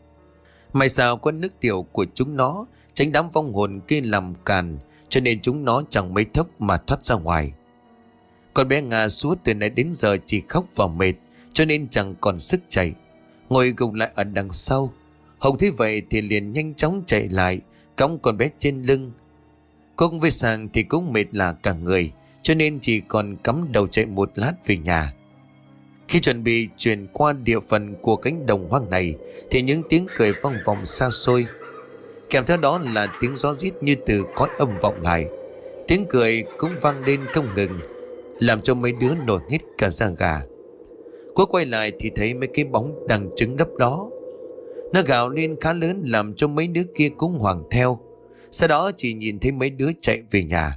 May sao có nước tiểu của chúng nó tránh đám vong hồn kia làm càn, cho nên chúng nó chẳng mấy thốc mà thoát ra ngoài. Con bé Nga suốt từ nãy đến giờ chỉ khóc và mệt, cho nên chẳng còn sức chạy, ngồi gục lại ở đằng sau. Hùng thấy vậy thì liền nhanh chóng chạy lại, cõng con bé trên lưng. Cùng với Sang thì cũng mệt lả cả người, cho nên chỉ còn cắm đầu chạy một lát về nhà. Khi chuẩn bị chuyển qua địa phận của cánh đồng hoang này thì những tiếng cười vang vọng xa xôi, kèm theo đó là tiếng gió rít như từ cõi âm vọng lại. Tiếng cười cũng vang lên không ngừng, làm cho mấy đứa nổi hết cả da gà. Quốc quay lại thì thấy mấy cái bóng đang trứng đắp đó. Nó gào lên khá lớn làm cho mấy đứa kia cũng hoảng theo. Sau đó chỉ nhìn thấy mấy đứa chạy về nhà.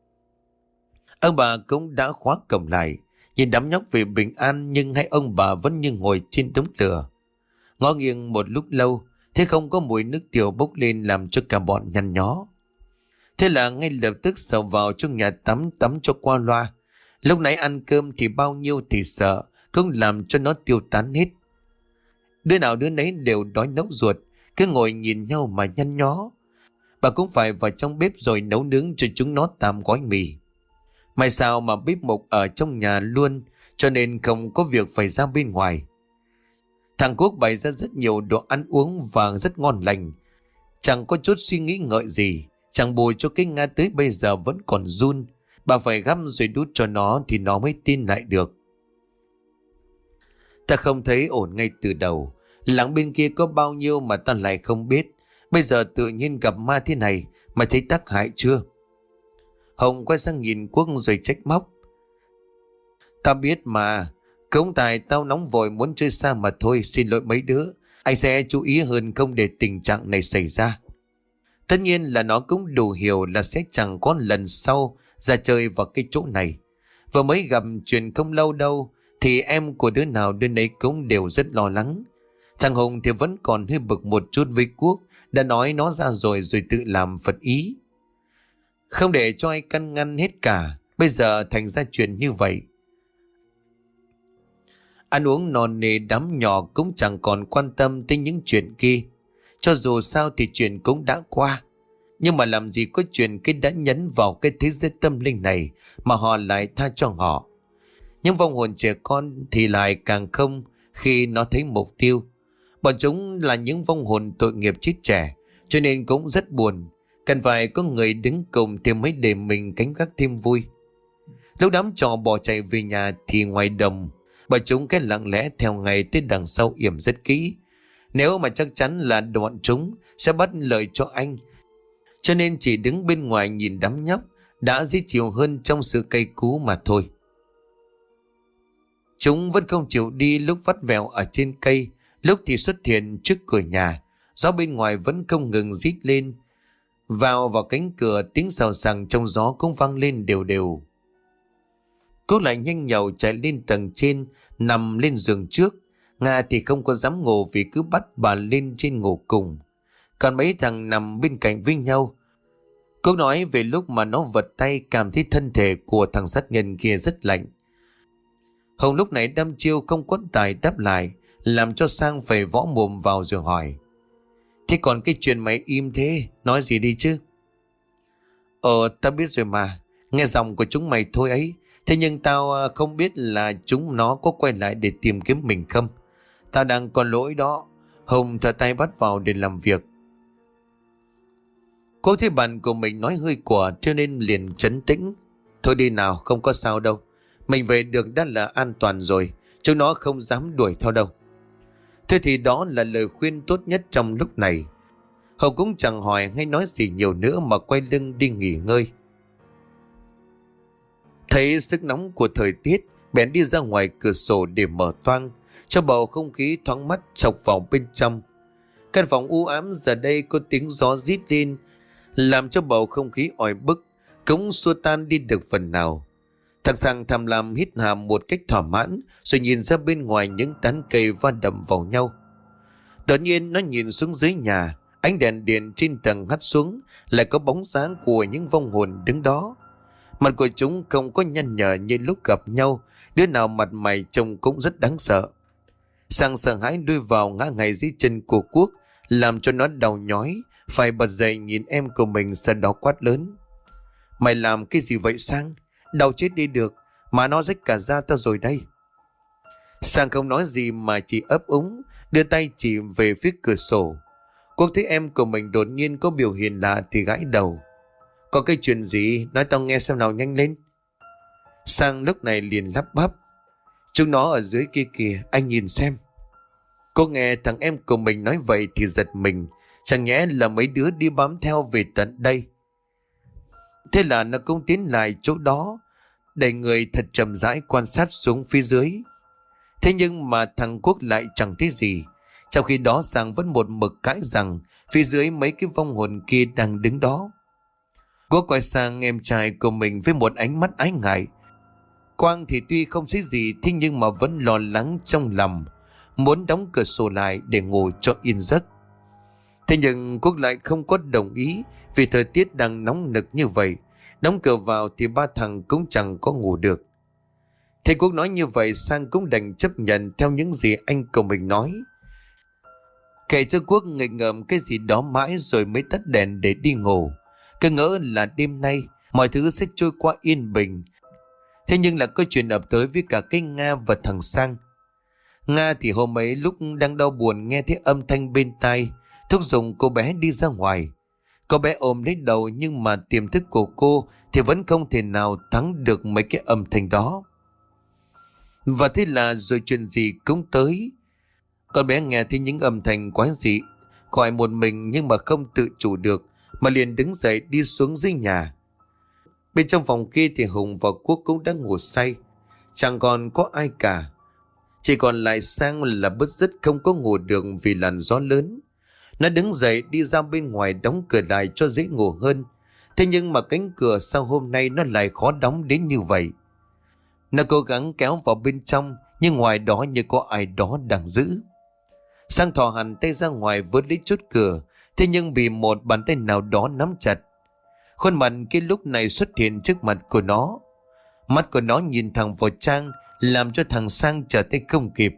Ông bà cũng đã khóa cổng lại, nhìn đám nhóc về bình an, nhưng hai ông bà vẫn như ngồi trên đống lửa. Ngó nghiêng một lúc lâu, thế không có mùi nước tiểu bốc lên làm cho cả bọn nhăn nhó. Thế là ngay lập tức xông vào trong nhà tắm cho qua loa. Lúc nãy ăn cơm thì bao nhiêu thì sợ, cũng làm cho nó tiêu tán hết. Đứa nào đứa nấy đều đói nấu ruột, cứ ngồi nhìn nhau mà nhăn nhó. Bà cũng phải vào trong bếp rồi nấu nướng cho chúng nó tạm gói mì. May sao mà bếp mục ở trong nhà luôn, cho nên không có việc phải ra bên ngoài. Thằng Quốc bày ra rất nhiều đồ ăn uống và rất ngon lành. Chẳng có chút suy nghĩ ngợi gì. Chẳng bù cho cái Nga tới bây giờ vẫn còn run. Bà phải gắp rồi đút cho nó thì nó mới tin lại được. Ta không thấy ổn ngay từ đầu. Làng bên kia có bao nhiêu mà ta lại không biết. Bây giờ tự nhiên gặp ma thế này, mày thấy tác hại chưa? Hồng quay sang nhìn Quốc rồi trách móc. Ta biết mà, công tài tao nóng vội muốn chơi xa mà thôi, xin lỗi mấy đứa. Anh sẽ chú ý hơn không để tình trạng này xảy ra. Tất nhiên là nó cũng đủ hiểu là sẽ chẳng có lần sau ra chơi vào cái chỗ này. Vừa mới gặp chuyện không lâu đâu thì em của đứa nào đứa nấy cũng đều rất lo lắng. Thằng Hùng thì vẫn còn hơi bực một chút với Quốc, đã nói nó ra rồi tự làm phật ý. Không để cho ai căn ngăn hết cả, bây giờ thành ra chuyện như vậy. Ăn uống non nê đám nhỏ cũng chẳng còn quan tâm tới những chuyện kia. Cho dù sao thì chuyện cũng đã qua. Nhưng mà làm gì có chuyện cái đã nhấn vào cái thế giới tâm linh này mà họ lại tha cho họ. Nhưng vong hồn trẻ con thì lại càng không khi nó thấy mục tiêu. Bọn chúng là những vong hồn tội nghiệp chết trẻ, cho nên cũng rất buồn. Cần phải có người đứng cùng thì mới để mình cánh gác thêm vui. Lúc đám trò bỏ chạy về nhà thì ngoài đồng, bọn chúng cái lặng lẽ theo ngày tới đằng sau yểm rất kỹ. Nếu mà chắc chắn là bọn chúng sẽ bắt lợi cho anh, cho nên chỉ đứng bên ngoài nhìn đám nhóc đã dễ chịu hơn trong sự cay cú mà thôi. Chúng vẫn không chịu đi, lúc vắt vẹo ở trên cây, lúc thì xuất hiện trước cửa nhà. Gió bên ngoài vẫn không ngừng rít lên. Vào cánh cửa, tiếng xào xạc trong gió cũng vang lên đều đều. Cô lại nhanh nhậu chạy lên tầng trên, nằm lên giường trước. Nga thì không có dám ngủ vì cứ bắt bà lên trên ngủ cùng. Còn mấy thằng nằm bên cạnh với nhau. Cô nói về lúc mà nó vật tay cảm thấy thân thể của thằng sát nhân kia rất lạnh. Hồng lúc này đăm chiêu không có tài đáp lại, làm cho Sang phải võ mồm vào rồi hỏi. Thế còn cái chuyện mày im thế, nói gì đi chứ? Ta biết rồi mà, nghe giọng của chúng mày thôi ấy. Thế nhưng tao không biết là chúng nó có quay lại để tìm kiếm mình không. Tao đang còn lỗi đó. Hồng thở tay bắt vào để làm việc. Cô thấy bạn của mình nói hơi quả cho nên liền trấn tĩnh. Thôi đi nào, không có sao đâu. Mình về được đã là an toàn rồi. Chúng nó không dám đuổi theo đâu. Thế thì đó là lời khuyên tốt nhất trong lúc này. Hồng cũng chẳng hỏi hay nói gì nhiều nữa mà quay lưng đi nghỉ ngơi. Thấy sức nóng của thời tiết, bèn đi ra ngoài cửa sổ để mở toang, cho bầu không khí thoáng mát sộc vào bên trong. Căn phòng u ám giờ đây có tiếng gió rít lên, làm cho bầu không khí oi bức, cũng xua tan đi được phần nào. Thằng Sang tham lam hít hà một cách thỏa mãn, rồi nhìn ra bên ngoài những tán cây va đập vào nhau. Đột nhiên nó nhìn xuống dưới nhà, ánh đèn điện trên tầng hắt xuống, lại có bóng dáng của những vong hồn đứng đó. Mặt của chúng không có nhăn nhở như lúc gặp nhau, đứa nào mặt mày trông cũng rất đáng sợ. Sang sợ hãi đuôi vào ngã ngay dưới chân của Quốc, làm cho nó đau nhói, phải bật dậy nhìn em của mình, sau đó quát lớn. Mày làm cái gì vậy Sang? Đau chết đi được, mà nó rách cả da tao rồi đây. Sang không nói gì mà chỉ ấp úng, đưa tay chỉ về phía cửa sổ. Quốc thấy em của mình đột nhiên có biểu hiện lạ thì gãi đầu. Có cái chuyện gì? Nói tao nghe xem nào, nhanh lên. Sang lúc này liền lắp bắp. Chúng nó ở dưới kia kìa, anh nhìn xem. Cô nghe thằng em của mình nói vậy thì giật mình. Chẳng nhẽ là mấy đứa đi bám theo về tận đây. Thế là nó cũng tiến lại chỗ đó, đẩy người thật chậm rãi quan sát xuống phía dưới. Thế nhưng mà thằng Quốc lại chẳng thấy gì. Trong khi đó Sang vẫn một mực cãi rằng phía dưới mấy cái vong hồn kia đang đứng đó. Quốc quay sang em trai của mình với một ánh mắt ái ngại. Quang thì tuy không thấy gì, thế nhưng mà vẫn lo lắng trong lòng, muốn đóng cửa sổ lại để ngủ cho yên giấc. Thế nhưng Quốc lại không có đồng ý, vì thời tiết đang nóng nực như vậy, đóng cửa vào thì ba thằng cũng chẳng có ngủ được. Thế Quốc nói như vậy, Sang cũng đành chấp nhận theo những gì anh của mình nói. Kể cho Quốc nghịch ngợm cái gì đó mãi rồi mới tắt đèn để đi ngủ. Cứ ngỡ là đêm nay mọi thứ sẽ trôi qua yên bình, Thế nhưng là có chuyện ập tới với cả cái Nga và thằng Sang. Nga thì hôm ấy lúc đang đau buồn nghe thấy âm thanh bên tai, thúc giục cô bé đi ra ngoài. Cô bé ôm lấy đầu nhưng mà tiềm thức của cô thì vẫn không thể nào thắng được mấy cái âm thanh đó. Và thế là rồi chuyện gì cũng tới. Con bé nghe thấy những âm thanh quái dị, gọi một mình nhưng mà không tự chủ được, mà liền đứng dậy đi xuống dưới nhà. Bên trong phòng kia thì Hùng và Quốc cũng đã ngủ say, chẳng còn có ai cả. Chỉ còn lại Sang là bứt rứt không có ngủ được vì làn gió lớn. Nó đứng dậy đi ra bên ngoài đóng cửa lại cho dễ ngủ hơn. Thế nhưng mà cánh cửa sau hôm nay nó lại khó đóng đến như vậy. Nó cố gắng kéo vào bên trong, nhưng ngoài đó như có ai đó đang giữ. Sang thò hẳn tay ra ngoài vớt lấy chốt cửa, thế nhưng bị một bàn tay nào đó nắm chặt. Khuôn mặt cái lúc này xuất hiện trước mặt của nó. Mắt của nó nhìn thẳng vào Trang, làm cho thằng Sang trở tay không kịp.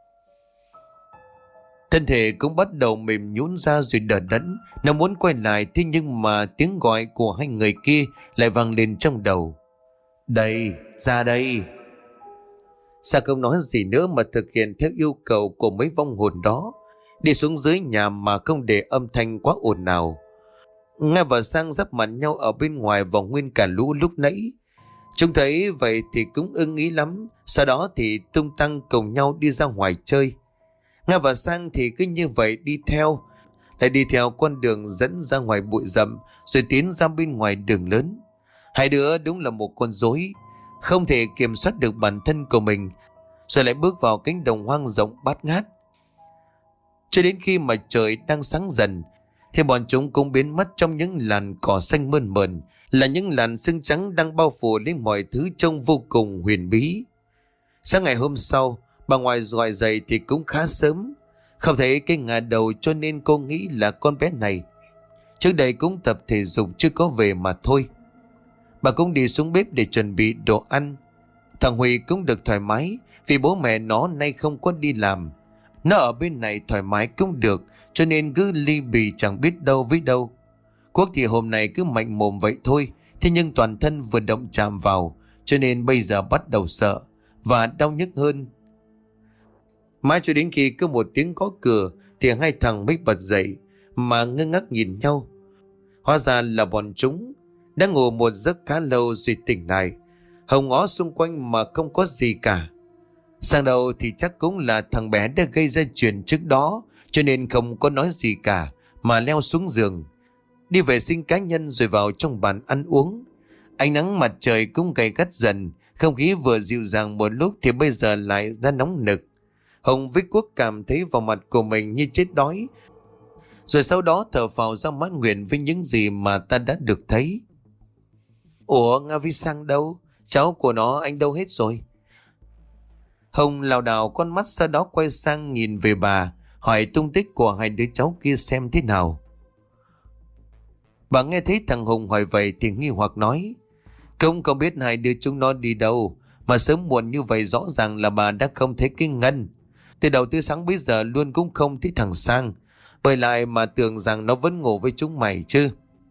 Thân thể cũng bắt đầu mềm nhũn ra rồi đờ đẫn. Nó muốn quay lại, thế nhưng mà tiếng gọi của hai người kia lại vang lên trong đầu. Đây, ra đây. Sang không nói gì nữa mà thực hiện theo yêu cầu của mấy vong hồn đó, đi xuống dưới nhà mà không để âm thanh quá ồn ào. Nga và Sang giáp mặt nhau ở bên ngoài và nguyên cả lũ lúc nãy. Chúng thấy vậy thì cũng ưng ý lắm. Sau đó thì tung tăng cùng nhau đi ra ngoài chơi. Nga và Sang thì cứ như vậy đi theo, lại đi theo con đường dẫn ra ngoài bụi rậm, rồi tiến ra bên ngoài đường lớn. Hai đứa đúng là một con rối, không thể kiểm soát được bản thân của mình, rồi lại bước vào cánh đồng hoang rộng bát ngát. Cho đến khi mà trời đang sáng dần thì bọn chúng cũng biến mất trong những làn cỏ xanh mơn mởn, là những làn sương trắng đang bao phủ lên mọi thứ trông vô cùng huyền bí. Sáng ngày hôm sau, bà ngoại gọi dậy thì cũng khá sớm, không thấy cái ngả đầu cho nên cô nghĩ là con bé này trước đây cũng tập thể dục chưa có về mà thôi. Bà cũng đi xuống bếp để chuẩn bị đồ ăn. Thằng Huy cũng được thoải mái vì bố mẹ nó nay không có đi làm. Nó ở bên này thoải mái cũng được, cho nên cứ ly bì chẳng biết đâu với đâu. Quốc thì hôm nay cứ mạnh mồm vậy thôi, thế nhưng toàn thân vừa động chạm vào, cho nên bây giờ bắt đầu sợ và đau nhức hơn. Mãi cho đến khi có một tiếng gõ cửa thì hai thằng mới bật dậy mà ngơ ngác nhìn nhau. Hóa ra là bọn chúng đã ngủ một giấc khá lâu rồi tỉnh lại. Hồng ngó xung quanh mà không có gì cả. Sang đầu thì chắc cũng là thằng bé đã gây ra chuyện trước đó, cho nên không có nói gì cả mà leo xuống giường, đi vệ sinh cá nhân rồi vào trong bàn ăn uống. Ánh nắng mặt trời cũng gay gắt dần, không khí vừa dịu dàng một lúc thì bây giờ lại ra nóng nực. Hồng với Quốc cảm thấy vào mặt của mình như chết đói, rồi sau đó thở phào ra mãn nguyện với những gì mà ta đã được thấy. Ủa, Nga Vi Sang đâu? Cháu của nó anh đâu hết rồi? Hồng lảo đảo con mắt, sau đó quay sang nhìn về bà, hỏi tung tích của hai đứa cháu kia xem thế nào. Bà nghe thấy thằng Hùng hỏi vậy thì nghi hoặc nói, không biết hai đứa chúng nó đi đâu, mà sớm muộn như vậy rõ ràng là bà đã không thấy cái Ngân. Từ đầu tới sáng bây giờ luôn cũng không thấy thằng Sang, bởi lại mà tưởng rằng nó vẫn ngủ với chúng mày chứ.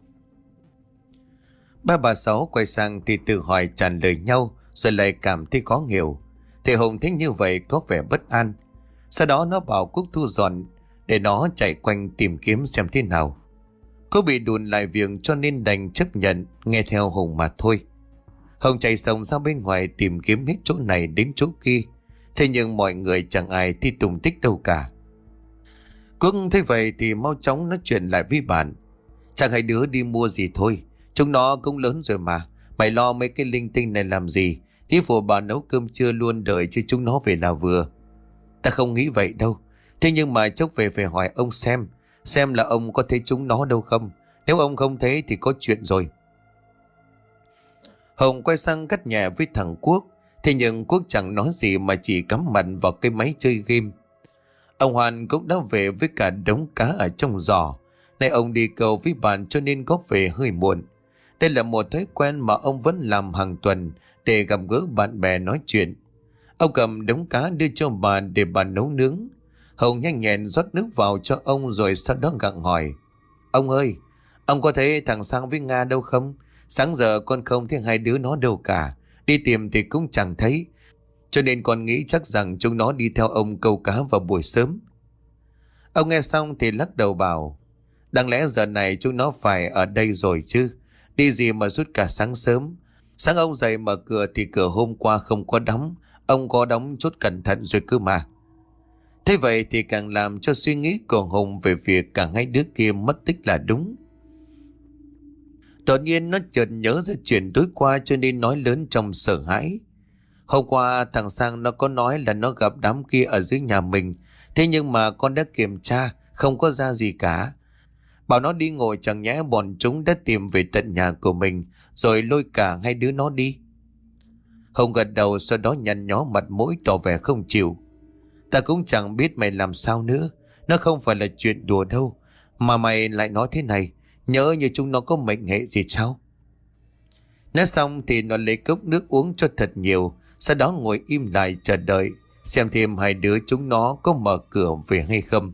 Ba bà Sáu quay sang thì tự hỏi tràn lời nhau, rồi lại cảm thấy khó hiểu. Thì Hùng thấy như vậy có vẻ bất an. Sau đó nó bảo Quốc thu dọn để nó chạy quanh tìm kiếm xem thế nào. Cô bị đùn lại việc cho nên đành chấp nhận nghe theo Hùng mà thôi. Hùng chạy sông ra bên ngoài tìm kiếm hết chỗ này đến chỗ kia, thế nhưng mọi người chẳng ai thi tùng tích đâu cả. Quốc thấy vậy thì mau chóng nói chuyện lại với bạn. Chẳng hai đứa đi mua gì thôi, chúng nó cũng lớn rồi mà, mày lo mấy cái linh tinh này làm gì? Tí phụ bà nấu cơm trưa luôn đợi cho chúng nó về là vừa. Ta không nghĩ vậy đâu, thế nhưng mà chốc về phải hỏi ông xem là ông có thấy chúng nó đâu không. Nếu ông không thấy thì có chuyện rồi. Hồng quay sang cắt nhẹ với thằng Quốc, thế nhưng Quốc chẳng nói gì mà chỉ cắm mặt vào cái máy chơi game. Ông Hoàn cũng đã về với cả đống cá ở trong giỏ. Nay ông đi cầu với bạn cho nên có về hơi muộn. Đây là một thói quen mà ông vẫn làm hàng tuần để gặp gỡ bạn bè nói chuyện. Ông cầm đống cá đưa cho bà để bà nấu nướng. Hồng nhanh nhẹn rót nước vào cho ông rồi sau đó gặng hỏi. Ông ơi, ông có thấy thằng Sang với Nga đâu không? Sáng giờ con không thấy hai đứa nó đâu cả. Đi tìm thì cũng chẳng thấy, cho nên con nghĩ chắc rằng chúng nó đi theo ông câu cá vào buổi sớm. Ông nghe xong thì lắc đầu bảo, đáng lẽ giờ này chúng nó phải ở đây rồi chứ. Đi gì mà suốt cả sáng sớm. Sáng ông dậy mở cửa thì cửa hôm qua không có đóng. Ông có đóng chốt cẩn thận rồi cơ mà. Thế vậy thì càng làm cho suy nghĩ của Hùng về việc cả hai đứa kia mất tích là đúng. Đột nhiên nó chợt nhớ ra chuyện tối qua cho nên nói lớn trong sợ hãi. Hôm qua thằng Sang nó có nói là nó gặp đám kia ở dưới nhà mình. Thế nhưng mà con đã kiểm tra, không có ra gì cả. Bảo nó đi ngồi chẳng nhẽ bọn chúng đã tìm về tận nhà của mình rồi lôi cả hai đứa nó đi. Hùng gật đầu, sau đó nhăn nhó mặt mũi tỏ vẻ không chịu. Ta cũng chẳng biết mày làm sao nữa. Nó không phải là chuyện đùa đâu. Mà mày lại nói thế này, nhỡ như chúng nó có mệnh hệ gì sao? Nói xong thì nó lấy cốc nước uống cho thật nhiều, sau đó ngồi im lại chờ đợi xem thêm hai đứa chúng nó có mở cửa về hay không.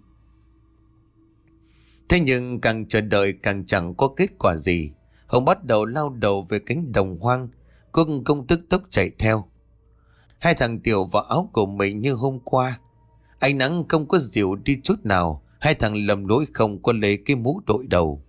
Thế nhưng càng chờ đợi càng chẳng có kết quả gì. Hùng bắt đầu lao đầu về cánh đồng hoang. Cưng công tức tốc chạy theo. Hai thằng Tiểu vào áo của mình như hôm qua. Ánh nắng không có dịu đi chút nào. Hai thằng lầm lỗi không có lấy cái mũ đội đầu.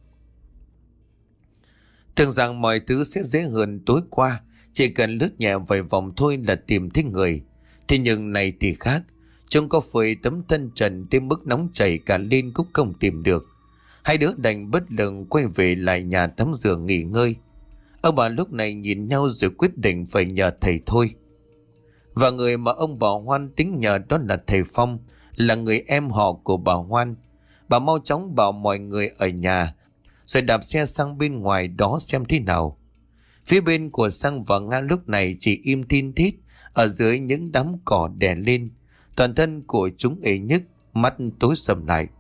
Tưởng rằng mọi thứ sẽ dễ hơn tối qua. Chỉ cần lướt nhẹ vài vòng thôi là tìm thấy người. Thế nhưng này thì khác. Chúng có phơi tấm thân trần tới mức nóng chảy cả lên cũng không tìm được. Hai đứa đành bất lực quay về lại nhà tắm giường nghỉ ngơi. Ông bà lúc này nhìn nhau rồi quyết định phải nhờ thầy thôi. Và người mà ông bà Hoan tính nhờ đó là thầy Phong, là người em họ của bà Hoan. Bà mau chóng bảo mọi người ở nhà, rồi đạp xe sang bên ngoài đó xem thế nào. Phía bên của Sang và Nga lúc này chỉ im thin thít, ở dưới những đám cỏ đè lên. Toàn thân của chúng ê nhức, mắt tối sầm lại.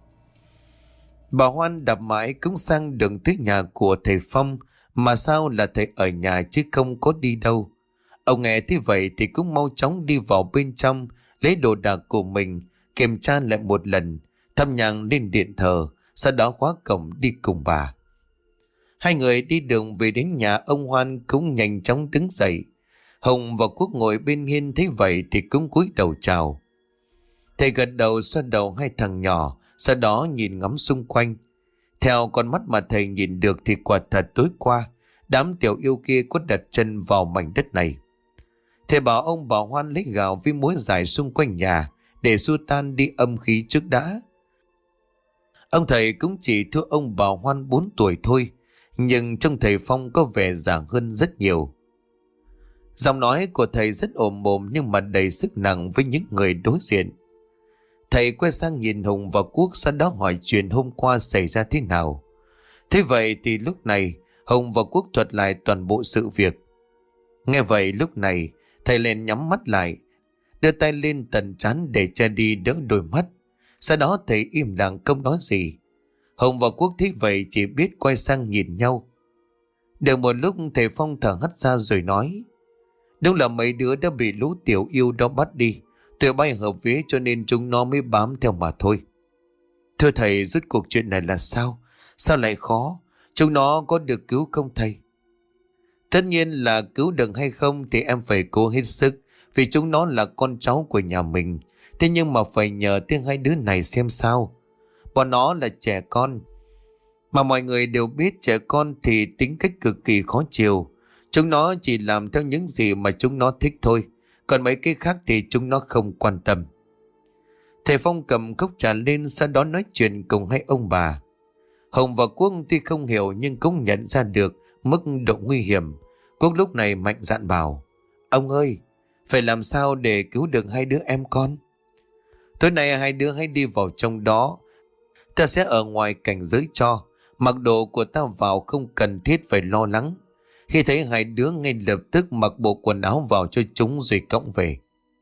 Bà Hoan đạp mãi cũng sang đường tới nhà của thầy Phong, mà sao là thầy ở nhà chứ không có đi đâu. Ông nghe thế vậy thì cũng mau chóng đi vào bên trong, lấy đồ đạc của mình, kiểm tra lại một lần, thắp nhang lên điện thờ, sau đó khóa cổng đi cùng bà. Hai người đi đường về đến nhà ông Hoan cũng nhanh chóng đứng dậy. Hùng và Quốc ngồi bên hiên thấy vậy thì cũng cúi đầu chào. Thầy gật đầu xoa đầu hai thằng nhỏ, sau đó nhìn ngắm xung quanh. Theo con mắt mà thầy nhìn được thì quả thật tối qua, đám tiểu yêu kia có đặt chân vào mảnh đất này. Thầy bảo ông bà Hoan lấy gạo với muối dài xung quanh nhà để xua tan đi âm khí trước đã. Ông thầy cũng chỉ thua ông bà Hoan 4 tuổi thôi, nhưng trông thầy Phong có vẻ già hơn rất nhiều. Giọng nói của thầy rất ồm mồm nhưng mà đầy sức nặng với những người đối diện. Thầy quay sang nhìn Hùng và Quốc, sau đó hỏi chuyện hôm qua xảy ra thế nào. Thế vậy thì lúc này Hùng và Quốc thuật lại toàn bộ sự việc. Nghe vậy lúc này thầy liền nhắm mắt lại, đưa tay lên tận trán để che đi đỡ đôi mắt. Sau đó thầy im lặng không nói gì. Hùng và Quốc thấy vậy chỉ biết quay sang nhìn nhau. Được một lúc thầy Phong thở hắt ra rồi nói, đúng là mấy đứa đã bị lũ tiểu yêu đó bắt đi. Tụi bay hợp vía cho nên chúng nó mới bám theo mà thôi. Thưa thầy, rốt cuộc chuyện này là sao? Sao lại khó? Chúng nó có được cứu không thầy? Tất nhiên là cứu được hay không thì em phải cố hết sức, vì chúng nó là con cháu của nhà mình. Thế nhưng mà phải nhờ tiếng hai đứa này xem sao. Bọn nó là trẻ con, mà mọi người đều biết trẻ con thì tính cách cực kỳ khó chiều. Chúng nó chỉ làm theo những gì mà chúng nó thích thôi, còn mấy cái khác thì chúng nó không quan tâm. Thầy Phong cầm cốc trà lên, sau đó nói chuyện cùng hai ông bà. Hồng và Quốc tuy không hiểu nhưng cũng nhận ra được mức độ nguy hiểm. Quốc lúc này mạnh dạn bảo, ông ơi, phải làm sao để cứu được hai đứa em con? Tối nay hai đứa hãy đi vào trong đó, ta sẽ ở ngoài cảnh giới cho. Mặc đồ của ta vào, không cần thiết phải lo lắng. Khi thấy hai đứa ngay lập tức mặc bộ quần áo vào cho chúng rồi cõng về.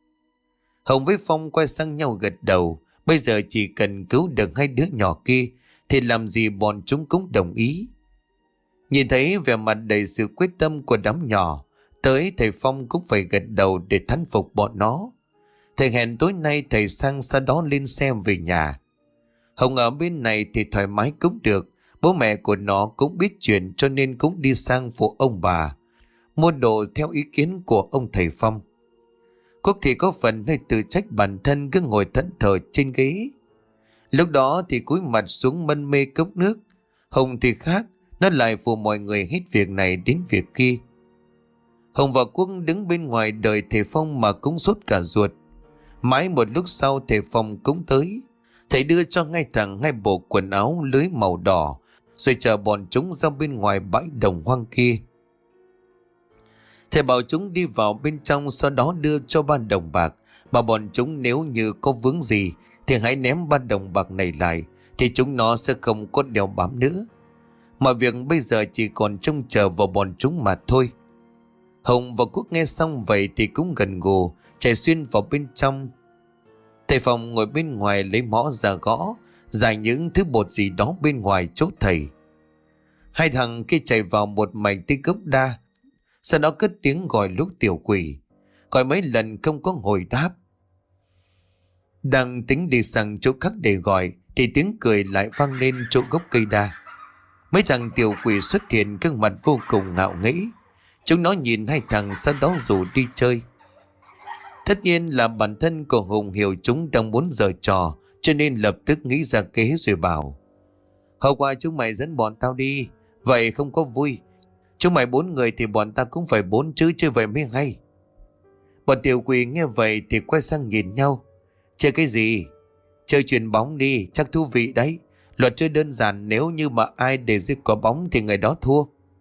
Hồng với Phong quay sang nhau gật đầu. Bây giờ chỉ cần cứu được hai đứa nhỏ kia thì làm gì bọn chúng cũng đồng ý. Nhìn thấy vẻ mặt đầy sự quyết tâm của đám nhỏ, tới thầy Phong cũng phải gật đầu để thán phục bọn nó. Thầy hẹn tối nay thầy sang sau đó lên xe về nhà. Hồng ở bên này thì thoải mái cũng được. Bố mẹ của nó cũng biết chuyện cho nên cũng đi sang phụ ông bà. mua đồ theo ý kiến của ông thầy Phong. Quốc thì có phần hơi tự trách bản thân cứ ngồi thẫn thờ trên ghế. Lúc đó thì cúi mặt xuống mân mê cốc nước. Hùng thì khác, nó lại phụ mọi người hết việc này đến việc kia. Hùng và Quốc đứng bên ngoài đợi thầy Phong mà cũng sốt cả ruột. Mãi một lúc sau thầy Phong cũng tới. Thầy đưa cho ngay thẳng hai bộ quần áo lưới màu đỏ, rồi chờ bọn chúng ra bên ngoài bãi đồng hoang kia. Thầy bảo chúng đi vào bên trong, sau đó đưa cho 3 đồng bạc, bảo bọn chúng nếu như có vướng gì thì hãy ném 3 đồng bạc này lại, thì chúng nó sẽ không có đeo bám nữa. Mọi việc bây giờ chỉ còn trông chờ vào bọn chúng mà thôi. Hùng và Quốc nghe xong vậy thì cũng gần gù chạy xuyên vào bên trong. Thầy Phong ngồi bên ngoài lấy mõ ra gõ, giải những thứ bột gì đó bên ngoài chỗ thầy. Hai thằng kia chạy vào một mảnh tới gốc đa, sau đó cất tiếng gọi lúc tiểu quỷ. Gọi mấy lần không có hồi đáp. Đang tính đi sang chỗ khác để gọi thì tiếng cười lại vang lên chỗ gốc cây đa. Mấy thằng tiểu quỷ xuất hiện, gương mặt vô cùng ngạo nghễ. Chúng nó nhìn hai thằng, sau đó rủ đi chơi. Tất nhiên là bản thân của Hùng hiểu chúng đang muốn giở trò, cho nên lập tức nghĩ ra kế rồi bảo: "Hôm qua chúng mày dẫn bọn tao đi, vậy không có vui. Chúng mày 4 người thì bọn tao cũng phải 4 chứ, chơi vậy mới hay." Bọn tiểu quỷ nghe vậy thì quay sang nhìn nhau. "Chơi cái gì? Chơi chuyền bóng đi, chắc thú vị đấy. Luật chơi đơn giản, nếu như mà ai để dưới quả bóng thì người đó thua."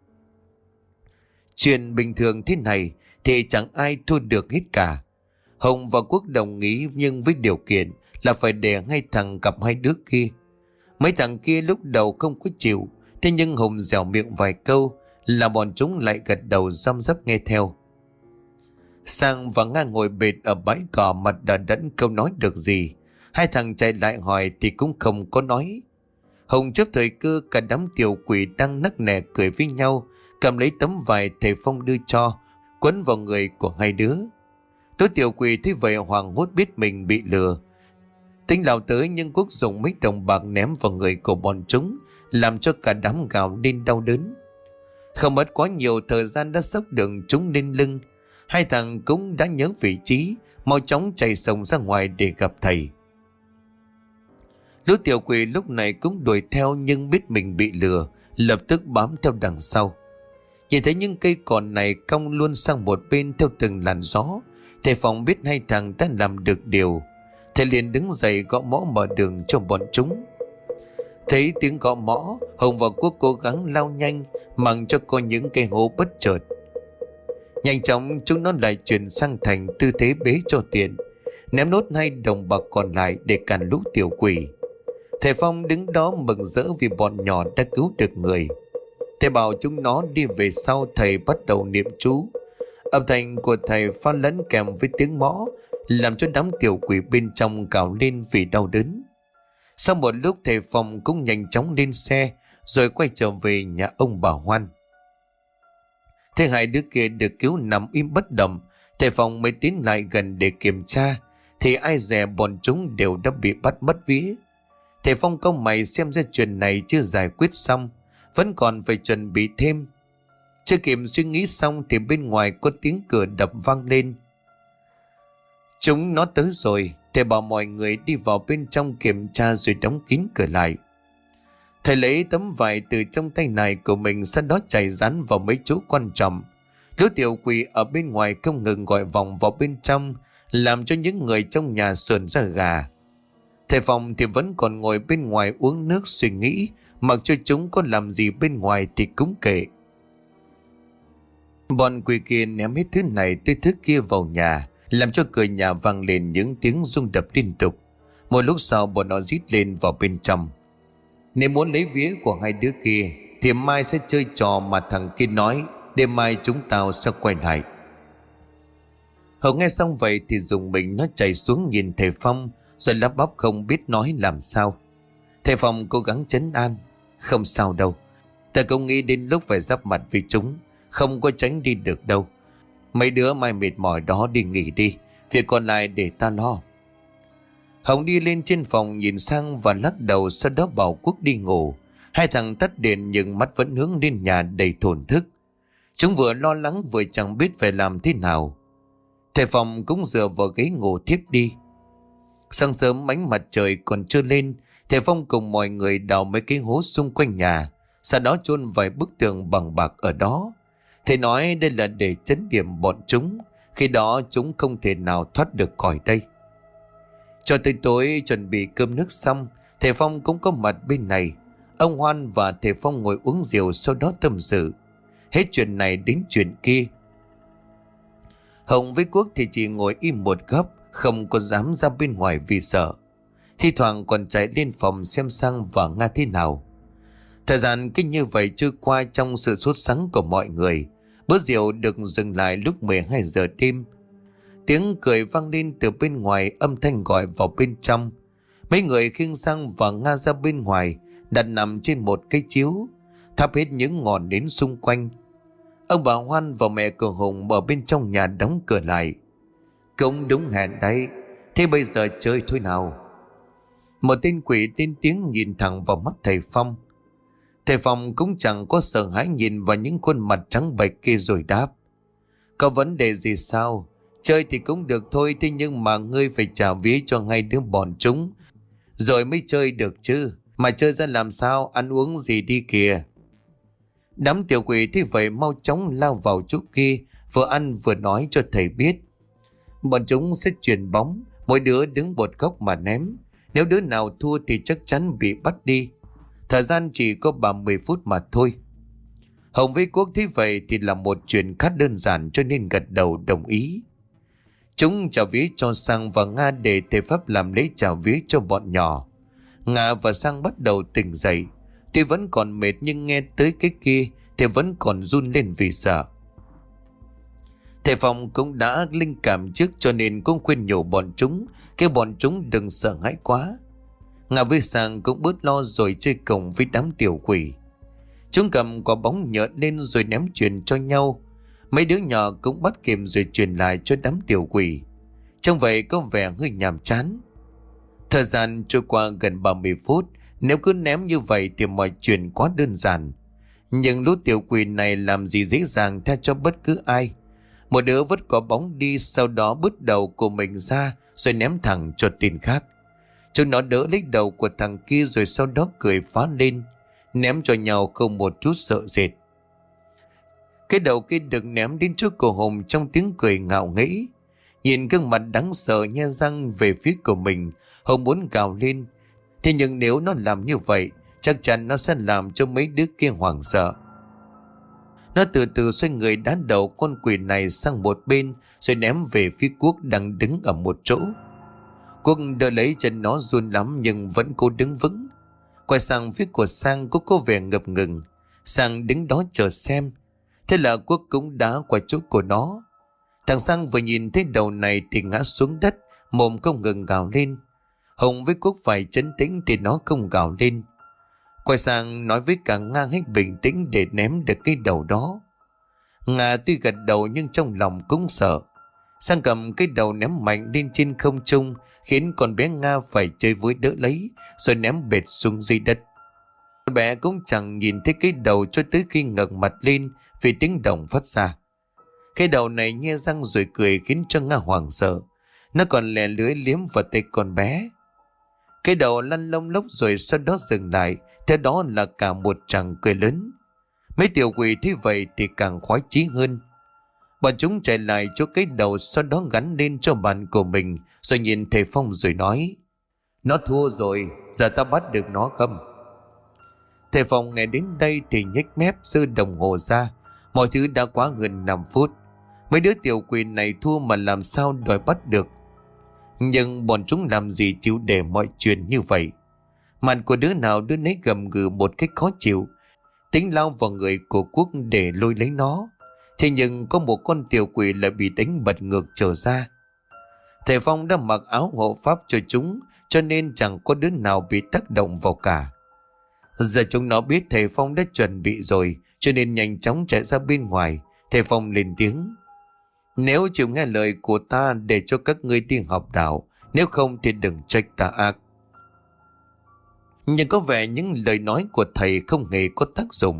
Chuyện bình thường thế này thì chẳng ai thua được hết cả. Hùng và Quốc đồng ý, nhưng với điều kiện là phải để hai thằng gặp hai đứa kia. Mấy thằng kia lúc đầu không có chịu, thế nhưng Hùng dẻo miệng vài câu là bọn chúng lại gật đầu răm rắp nghe theo. Sang và Nga ngồi bệt ở bãi cỏ, mặt đờ đẫn không nói được gì. Hai thằng chạy lại hỏi thì cũng không có nói. Hùng chấp thời cơ, cả đám tiểu quỷ đang nắc nẻ cười với nhau, cầm lấy tấm vải thầy Phong đưa cho, quấn vào người của hai đứa. Đứa tiểu quỷ thấy vậy hoảng hốt, biết mình bị lừa, tính lao tới, nhưng Quốc dùng mấy đồng bạc ném vào người của bọn chúng, làm cho cả đám gào lên đau đớn. Không mất quá nhiều thời gian đã xốc đường chúng lên lưng. Hai thằng cũng đã nhớ vị trí, mau chóng chạy sông ra ngoài để gặp thầy. Lũ tiểu quỷ lúc này cũng đuổi theo, nhưng biết mình bị lừa, lập tức bám theo đằng sau. Nhìn thấy những cây cỏ này cong luôn sang một bên theo từng làn gió, thầy Phong biết hai thằng đã làm được điều. Thầy liền đứng dậy gõ mõ mở đường cho bọn chúng. Thấy tiếng gõ mõ, Hùng và Quốc cố gắng lao nhanh, mặc cho có những cây hố bất chợt. Nhanh chóng chúng nó lại chuyển sang thành tư thế bế cho tiện, ném nốt 2 đồng bạc còn lại để cản lũ tiểu quỷ. Thầy Phong đứng đó mừng rỡ vì bọn nhỏ đã cứu được người. Thầy bảo chúng nó đi về sau. Thầy bắt đầu niệm chú. Âm thanh của thầy pha lẫn kèm với tiếng mõ, làm cho đám tiểu quỷ bên trong gào lên vì đau đớn. Sau một lúc thầy Phong cũng nhanh chóng lên xe, rồi quay trở về nhà ông bà Hoan. Thế hai đứa kia được cứu nằm im bất động, thầy Phong mới tiến lại gần để kiểm tra, thì ai dè bọn chúng đều đã bị bắt mất vía. Thầy Phong cau mày xem ra chuyện này chưa giải quyết xong, vẫn còn phải chuẩn bị thêm. Chưa kịp suy nghĩ xong thì bên ngoài có tiếng cửa đập vang lên. Chúng nó tới rồi. Thầy bảo mọi người đi vào bên trong kiểm tra rồi đóng kín cửa lại. Thầy lấy tấm vải từ trong tay này của mình, sau đó chảy dán vào mấy chỗ quan trọng. Lũ tiểu quỷ ở bên ngoài không ngừng gọi vòng vào bên trong, làm cho những người trong nhà sườn ra gà. Thầy Phong thì vẫn còn ngồi bên ngoài uống nước suy nghĩ, mặc cho chúng có làm gì bên ngoài thì cũng kệ. Bọn quỷ kia ném hết thứ này tới thứ kia vào nhà, làm cho cửa nhà vang lên những tiếng rung đập liên tục. Một lúc sau bọn nó rít lên vào bên trong. Nếu muốn lấy vía của hai đứa kia thì mai sẽ chơi trò mà thằng kia nói, đêm mai chúng tao sẽ quay lại. Hậu nghe xong vậy thì dùng mình nó chạy xuống nhìn thầy Phong, rồi lắp bắp không biết nói làm sao. Thầy Phong cố gắng trấn an: "Không sao đâu, ta cũng nghĩ đến lúc phải giáp mặt với chúng, không có tránh đi được đâu. Mấy đứa mai mệt mỏi đó đi nghỉ đi, việc còn lại để ta lo." Hồng đi lên trên phòng nhìn sang và lắc đầu, sau đó bảo Quốc đi ngủ. Hai thằng tắt điện nhưng mắt vẫn hướng lên nhà đầy thổn thức. Chúng vừa lo lắng vừa chẳng biết phải làm thế nào. Thầy Phong cũng dựa vào ghế ngủ thiếp đi. Sáng sớm ánh mặt trời còn chưa lên, thầy Phong cùng mọi người đào mấy cái hố xung quanh nhà, sau đó chôn vài bức tường bằng bạc ở đó. Thầy nói đây là để trấn điểm bọn chúng, khi đó chúng không thể nào thoát được khỏi đây. Cho tới tối chuẩn bị cơm nước xong, thầy Phong cũng có mặt bên này. Ông Hoan và thầy Phong ngồi uống rượu, sau đó tâm sự hết chuyện này đến chuyện kia. Hồng với Quốc thì chỉ ngồi im một góc, không có dám ra bên ngoài vì sợ. Thi thoảng còn chạy lên phòng xem Sang và Nga thế nào. Thời gian cứ như vậy trôi qua trong sự sốt sắng của mọi người. Bữa rượu được dừng lại lúc 12 giờ đêm. Tiếng cười vang lên từ bên ngoài, âm thanh gọi vào bên trong. Mấy người khiêng Sang và Nga ra bên ngoài, đặt nằm trên một cái chiếu, thắp hết những ngọn nến xung quanh. Ông bà Hoan và mẹ của Hùng ở bên trong nhà đóng cửa lại. Cũng đúng hẹn đấy, thế bây giờ chơi thôi nào. Một tên quỷ tên tiếng nhìn thẳng vào mắt thầy Phong. Thầy Phong cũng chẳng có sợ hãi, nhìn vào những khuôn mặt trắng bệch kia rồi đáp: có vấn đề gì sao? Chơi thì cũng được thôi, thế nhưng mà ngươi phải trả vía cho hai đứa bọn chúng rồi mới chơi được chứ. Mà chơi ra làm sao, ăn uống gì đi kìa. Đám tiểu quỷ thế vậy mau chóng lao vào chỗ kia, vừa ăn vừa nói cho thầy biết. Bọn chúng sẽ chuyền bóng, mỗi đứa đứng một góc mà ném. Nếu đứa nào thua thì chắc chắn bị bắt đi. Thời gian chỉ có 30 phút mà thôi. Hồng với Quốc thế vậy thì là một chuyện khá đơn giản, cho nên gật đầu đồng ý. Chúng trả vía cho Sang và Nga để thầy Pháp làm lễ trả vía cho bọn nhỏ. Nga và Sang bắt đầu tỉnh dậy. Tuy vẫn còn mệt nhưng nghe tới cái kia thì vẫn còn run lên vì sợ. Thầy Phong cũng đã linh cảm trước, cho nên cũng khuyên nhủ bọn chúng, kêu bọn chúng đừng sợ hãi quá. Nga với Sang cũng bớt lo rồi chơi cùng với đám tiểu quỷ. Chúng cầm quả bóng nhợt lên rồi ném chuyền cho nhau. Mấy đứa nhỏ cũng bắt kịp rồi truyền lại cho đám tiểu quỷ. Trong vậy có vẻ hơi nhàm chán. Thời gian trôi qua gần 30 phút. Nếu cứ ném như vậy thì mọi chuyện quá đơn giản. Nhưng lũ tiểu quỷ này làm gì dễ dàng tha cho bất cứ ai. Một đứa vứt quả bóng đi, sau đó bứt đầu của mình ra rồi ném thẳng cho tên khác. Chúng nó đỡ lấy đầu của thằng kia rồi sau đó cười phá lên, ném cho nhau không một chút sợ sệt. Cái đầu kia được ném đến trước cổ Hùng trong tiếng cười ngạo nghễ. Nhìn gương mặt đáng sợ nhe răng về phía của mình, Hùng muốn gào lên. Thế nhưng nếu nó làm như vậy, chắc chắn nó sẽ làm cho mấy đứa kia hoảng sợ. Nó từ từ xoay người đá đầu con quỷ này sang một bên rồi ném về phía Quốc đang đứng ở một chỗ. Quốc đỡ lấy, chân nó run lắm nhưng vẫn cố đứng vững. Quay sang phía của Sang cũng có vẻ ngập ngừng. Sang đứng đó chờ xem. Thế là Quốc cũng đá qua chỗ của nó. Thằng Sang vừa nhìn thấy đầu này thì ngã xuống đất, mồm không ngừng gào lên. Hùng với Quốc phải trấn tĩnh thì nó không gào lên. Quay sang nói với cả Nga hãy bình tĩnh để ném được cái đầu đó. Nga tuy gật đầu nhưng trong lòng cũng sợ. Sang cầm cái đầu ném mạnh lên trên không trung, khiến con bé Nga phải chơi với đỡ lấy rồi ném bệt xuống dưới đất. Con bé cũng chẳng nhìn thấy cái đầu cho tới khi ngẩng mặt lên vì tiếng động phát ra. Cái đầu này nhe răng rồi cười khiến cho Nga hoảng sợ. Nó còn lè lưỡi liếm vào tay con bé. Cái đầu lăn lông lốc rồi sau đó dừng lại. Theo đó là cả một tràng cười lớn. Mấy tiểu quỷ thế vậy thì càng khoái chí hơn. Bọn chúng chạy lại chỗ cái đầu, sau đó gắn lên cho bạn của mình, rồi nhìn thầy Phong rồi nói: nó thua rồi, giờ ta bắt được nó không? Thầy Phong nghe đến đây thì nhếch mép giơ đồng hồ ra. Mọi thứ đã quá gần 5 phút. Mấy đứa tiểu quỷ này thua mà làm sao đòi bắt được. Nhưng bọn chúng làm gì chịu để mọi chuyện như vậy. Mặt của đứa nào đứa nấy gầm gừ một cách khó chịu, tính lao vào người của Quốc để lôi lấy nó. Thế nhưng có một con tiểu quỷ lại bị đánh bật ngược trở ra. Thầy Phong đã mặc áo hộ pháp cho chúng, cho nên chẳng có đứa nào bị tác động vào cả. Giờ chúng nó biết thầy Phong đã chuẩn bị rồi, cho nên nhanh chóng chạy ra bên ngoài. Thầy Phong lên tiếng: nếu chịu nghe lời của ta để cho các ngươi đi học đạo, nếu không thì đừng trách ta ác. Nhưng có vẻ những lời nói của thầy không hề có tác dụng,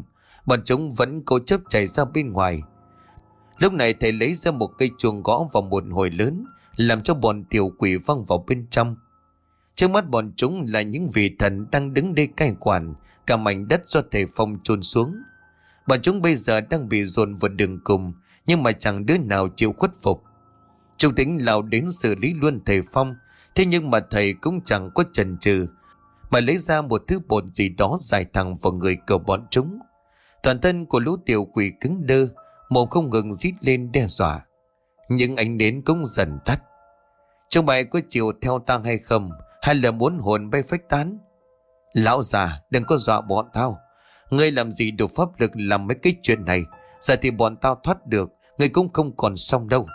Bọn chúng vẫn cố chấp chạy ra bên ngoài. Lúc này thầy lấy ra một cây chuông gõ vào một hồi lớn, làm cho bọn tiểu quỷ văng vào bên trong. Trước mắt bọn chúng là những vị thần đang đứng đây cai quản cả mảnh đất do thầy Phong chôn xuống. Bọn chúng bây giờ đang bị dồn vào đường cùng, nhưng mà chẳng đứa nào chịu khuất phục. Chúng tính lao đến xử lý luôn thầy Phong, thế nhưng mà thầy cũng chẳng có chần chừ, mà lấy ra một thứ bột gì đó dài thẳng vào người của bọn chúng. Toàn thân của lũ tiểu quỷ cứng đơ, mồm không ngừng rít lên đe dọa. Những ánh nến cũng dần tắt. Chúng mày có chịu theo ta hay không, hay là muốn hồn bay phách tán? Lão già, đừng có dọa bọn tao. Ngươi làm gì đủ pháp lực làm mấy cái chuyện này, giờ thì bọn tao thoát được, ngươi cũng không còn xong đâu.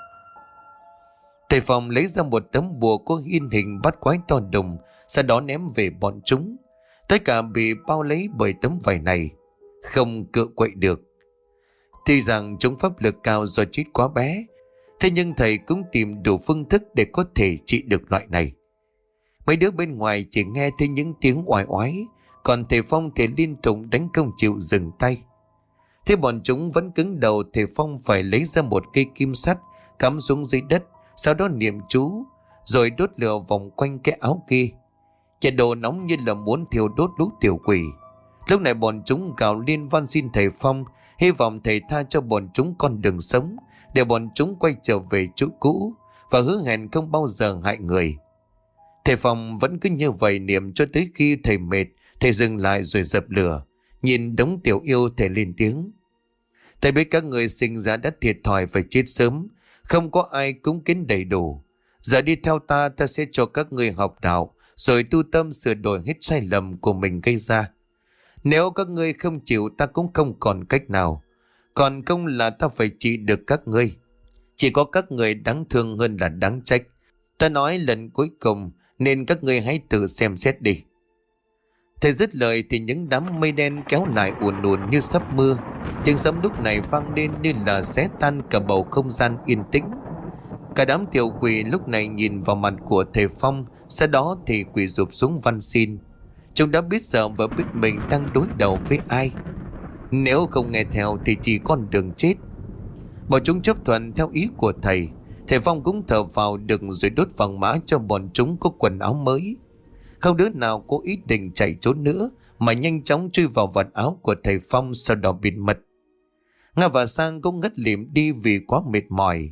Thầy Phong lấy ra một tấm bùa có in hình bắt quái to đùng, sau đó ném về bọn chúng. Tất cả bị bao lấy bởi tấm vải này, không cựa quậy được. Tuy rằng chúng pháp lực cao do chết quá bé, thế nhưng thầy cũng tìm đủ phương thức để có thể trị được loại này. Mấy đứa bên ngoài chỉ nghe thấy những tiếng oai oái, còn thầy Phong thì liên tục đánh không chịu dừng tay. Thế bọn chúng vẫn cứng đầu, thầy Phong phải lấy ra một cây kim sắt cắm xuống dưới đất, sau đó niệm chú rồi đốt lửa vòng quanh cái áo kia. Nhiệt độ nóng như là muốn thiêu đốt lũ tiểu quỷ. Lúc này bọn chúng gào lên van xin thầy Phong, hy vọng thầy tha cho bọn chúng con đường sống, để bọn chúng quay trở về chỗ cũ và hứa hẹn không bao giờ hại người. Thầy Phong vẫn cứ như vậy niệm cho tới khi thầy mệt, thầy dừng lại rồi dập lửa. Nhìn đống tiểu yêu, thầy lên tiếng: Thầy biết các người sinh ra đã thiệt thòi phải chết sớm, không có ai cúng kiến đầy đủ. Giờ đi theo ta, ta sẽ cho các người học đạo, rồi tu tâm sửa đổi hết sai lầm của mình gây ra. Nếu các ngươi không chịu, ta cũng không còn cách nào. Còn không là ta phải trị được các ngươi. Chỉ có các người đáng thương hơn là đáng trách. Ta nói lần cuối cùng, nên các ngươi hãy tự xem xét đi. Thầy dứt lời thì những đám mây đen kéo lại ùn ùn như sắp mưa. Tiếng sấm lúc này vang lên như là xé tan cả bầu không gian yên tĩnh. Cả đám tiểu quỷ lúc này nhìn vào mặt của thầy Phong, sau đó thì quỳ rụp xuống van xin. Chúng đã biết sợ và biết mình đang đối đầu với ai. Nếu không nghe theo thì chỉ con đường chết. Bọn chúng chấp thuận theo ý của thầy. Thầy Phong cũng thở vào được rồi đốt vàng mã cho bọn chúng có quần áo mới. Không đứa nào có ý định chạy trốn nữa, mà nhanh chóng chui vào vạt áo của thầy Phong, sau đó biến mất. Nga và Sang cũng ngất lịm đi vì quá mệt mỏi.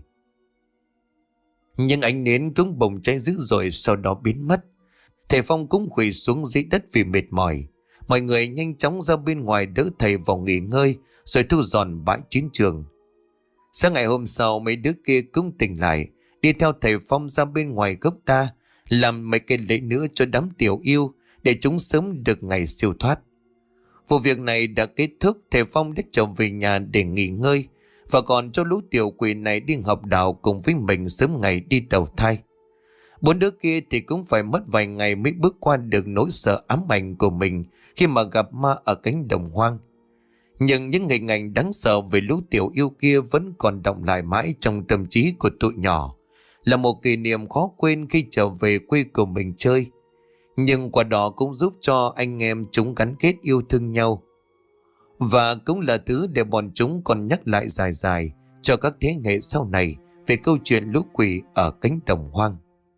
Nhưng ánh nến cũng bùng cháy dữ dội, sau đó biến mất. Thầy Phong cũng quỳ xuống dưới đất vì mệt mỏi. Mọi người nhanh chóng ra bên ngoài đỡ thầy vào nghỉ ngơi, rồi thu dọn bãi chiến trường. Sáng ngày hôm sau, mấy đứa kia cũng tỉnh lại, đi theo thầy Phong ra bên ngoài gốc đa, làm mấy cái lễ nữa cho đám tiểu yêu, để chúng sớm được ngày siêu thoát. Vụ việc này đã kết thúc, thầy Phong đã trở về nhà để nghỉ ngơi, và còn cho lũ tiểu quỷ này đi học đạo cùng với mình sớm ngày đi đầu thai. Bốn đứa kia thì cũng phải mất vài ngày mới bước qua được nỗi sợ ám ảnh của mình khi mà gặp ma ở cánh đồng hoang. Nhưng những hình ảnh đáng sợ về lũ tiểu yêu kia vẫn còn đọng lại mãi trong tâm trí của tụi nhỏ, là một kỷ niệm khó quên khi trở về quê của mình chơi. Nhưng qua đó cũng giúp cho anh em chúng gắn kết yêu thương nhau, và cũng là thứ để bọn chúng còn nhắc lại dài dài cho các thế hệ sau này về câu chuyện lũ quỷ ở cánh đồng hoang.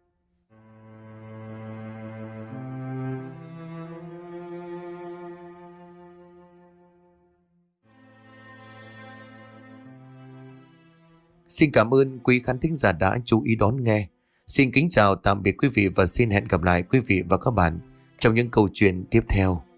Xin cảm ơn quý khán thính giả đã chú ý đón nghe. Xin kính chào tạm biệt quý vị và xin hẹn gặp lại quý vị và các bạn trong những câu chuyện tiếp theo.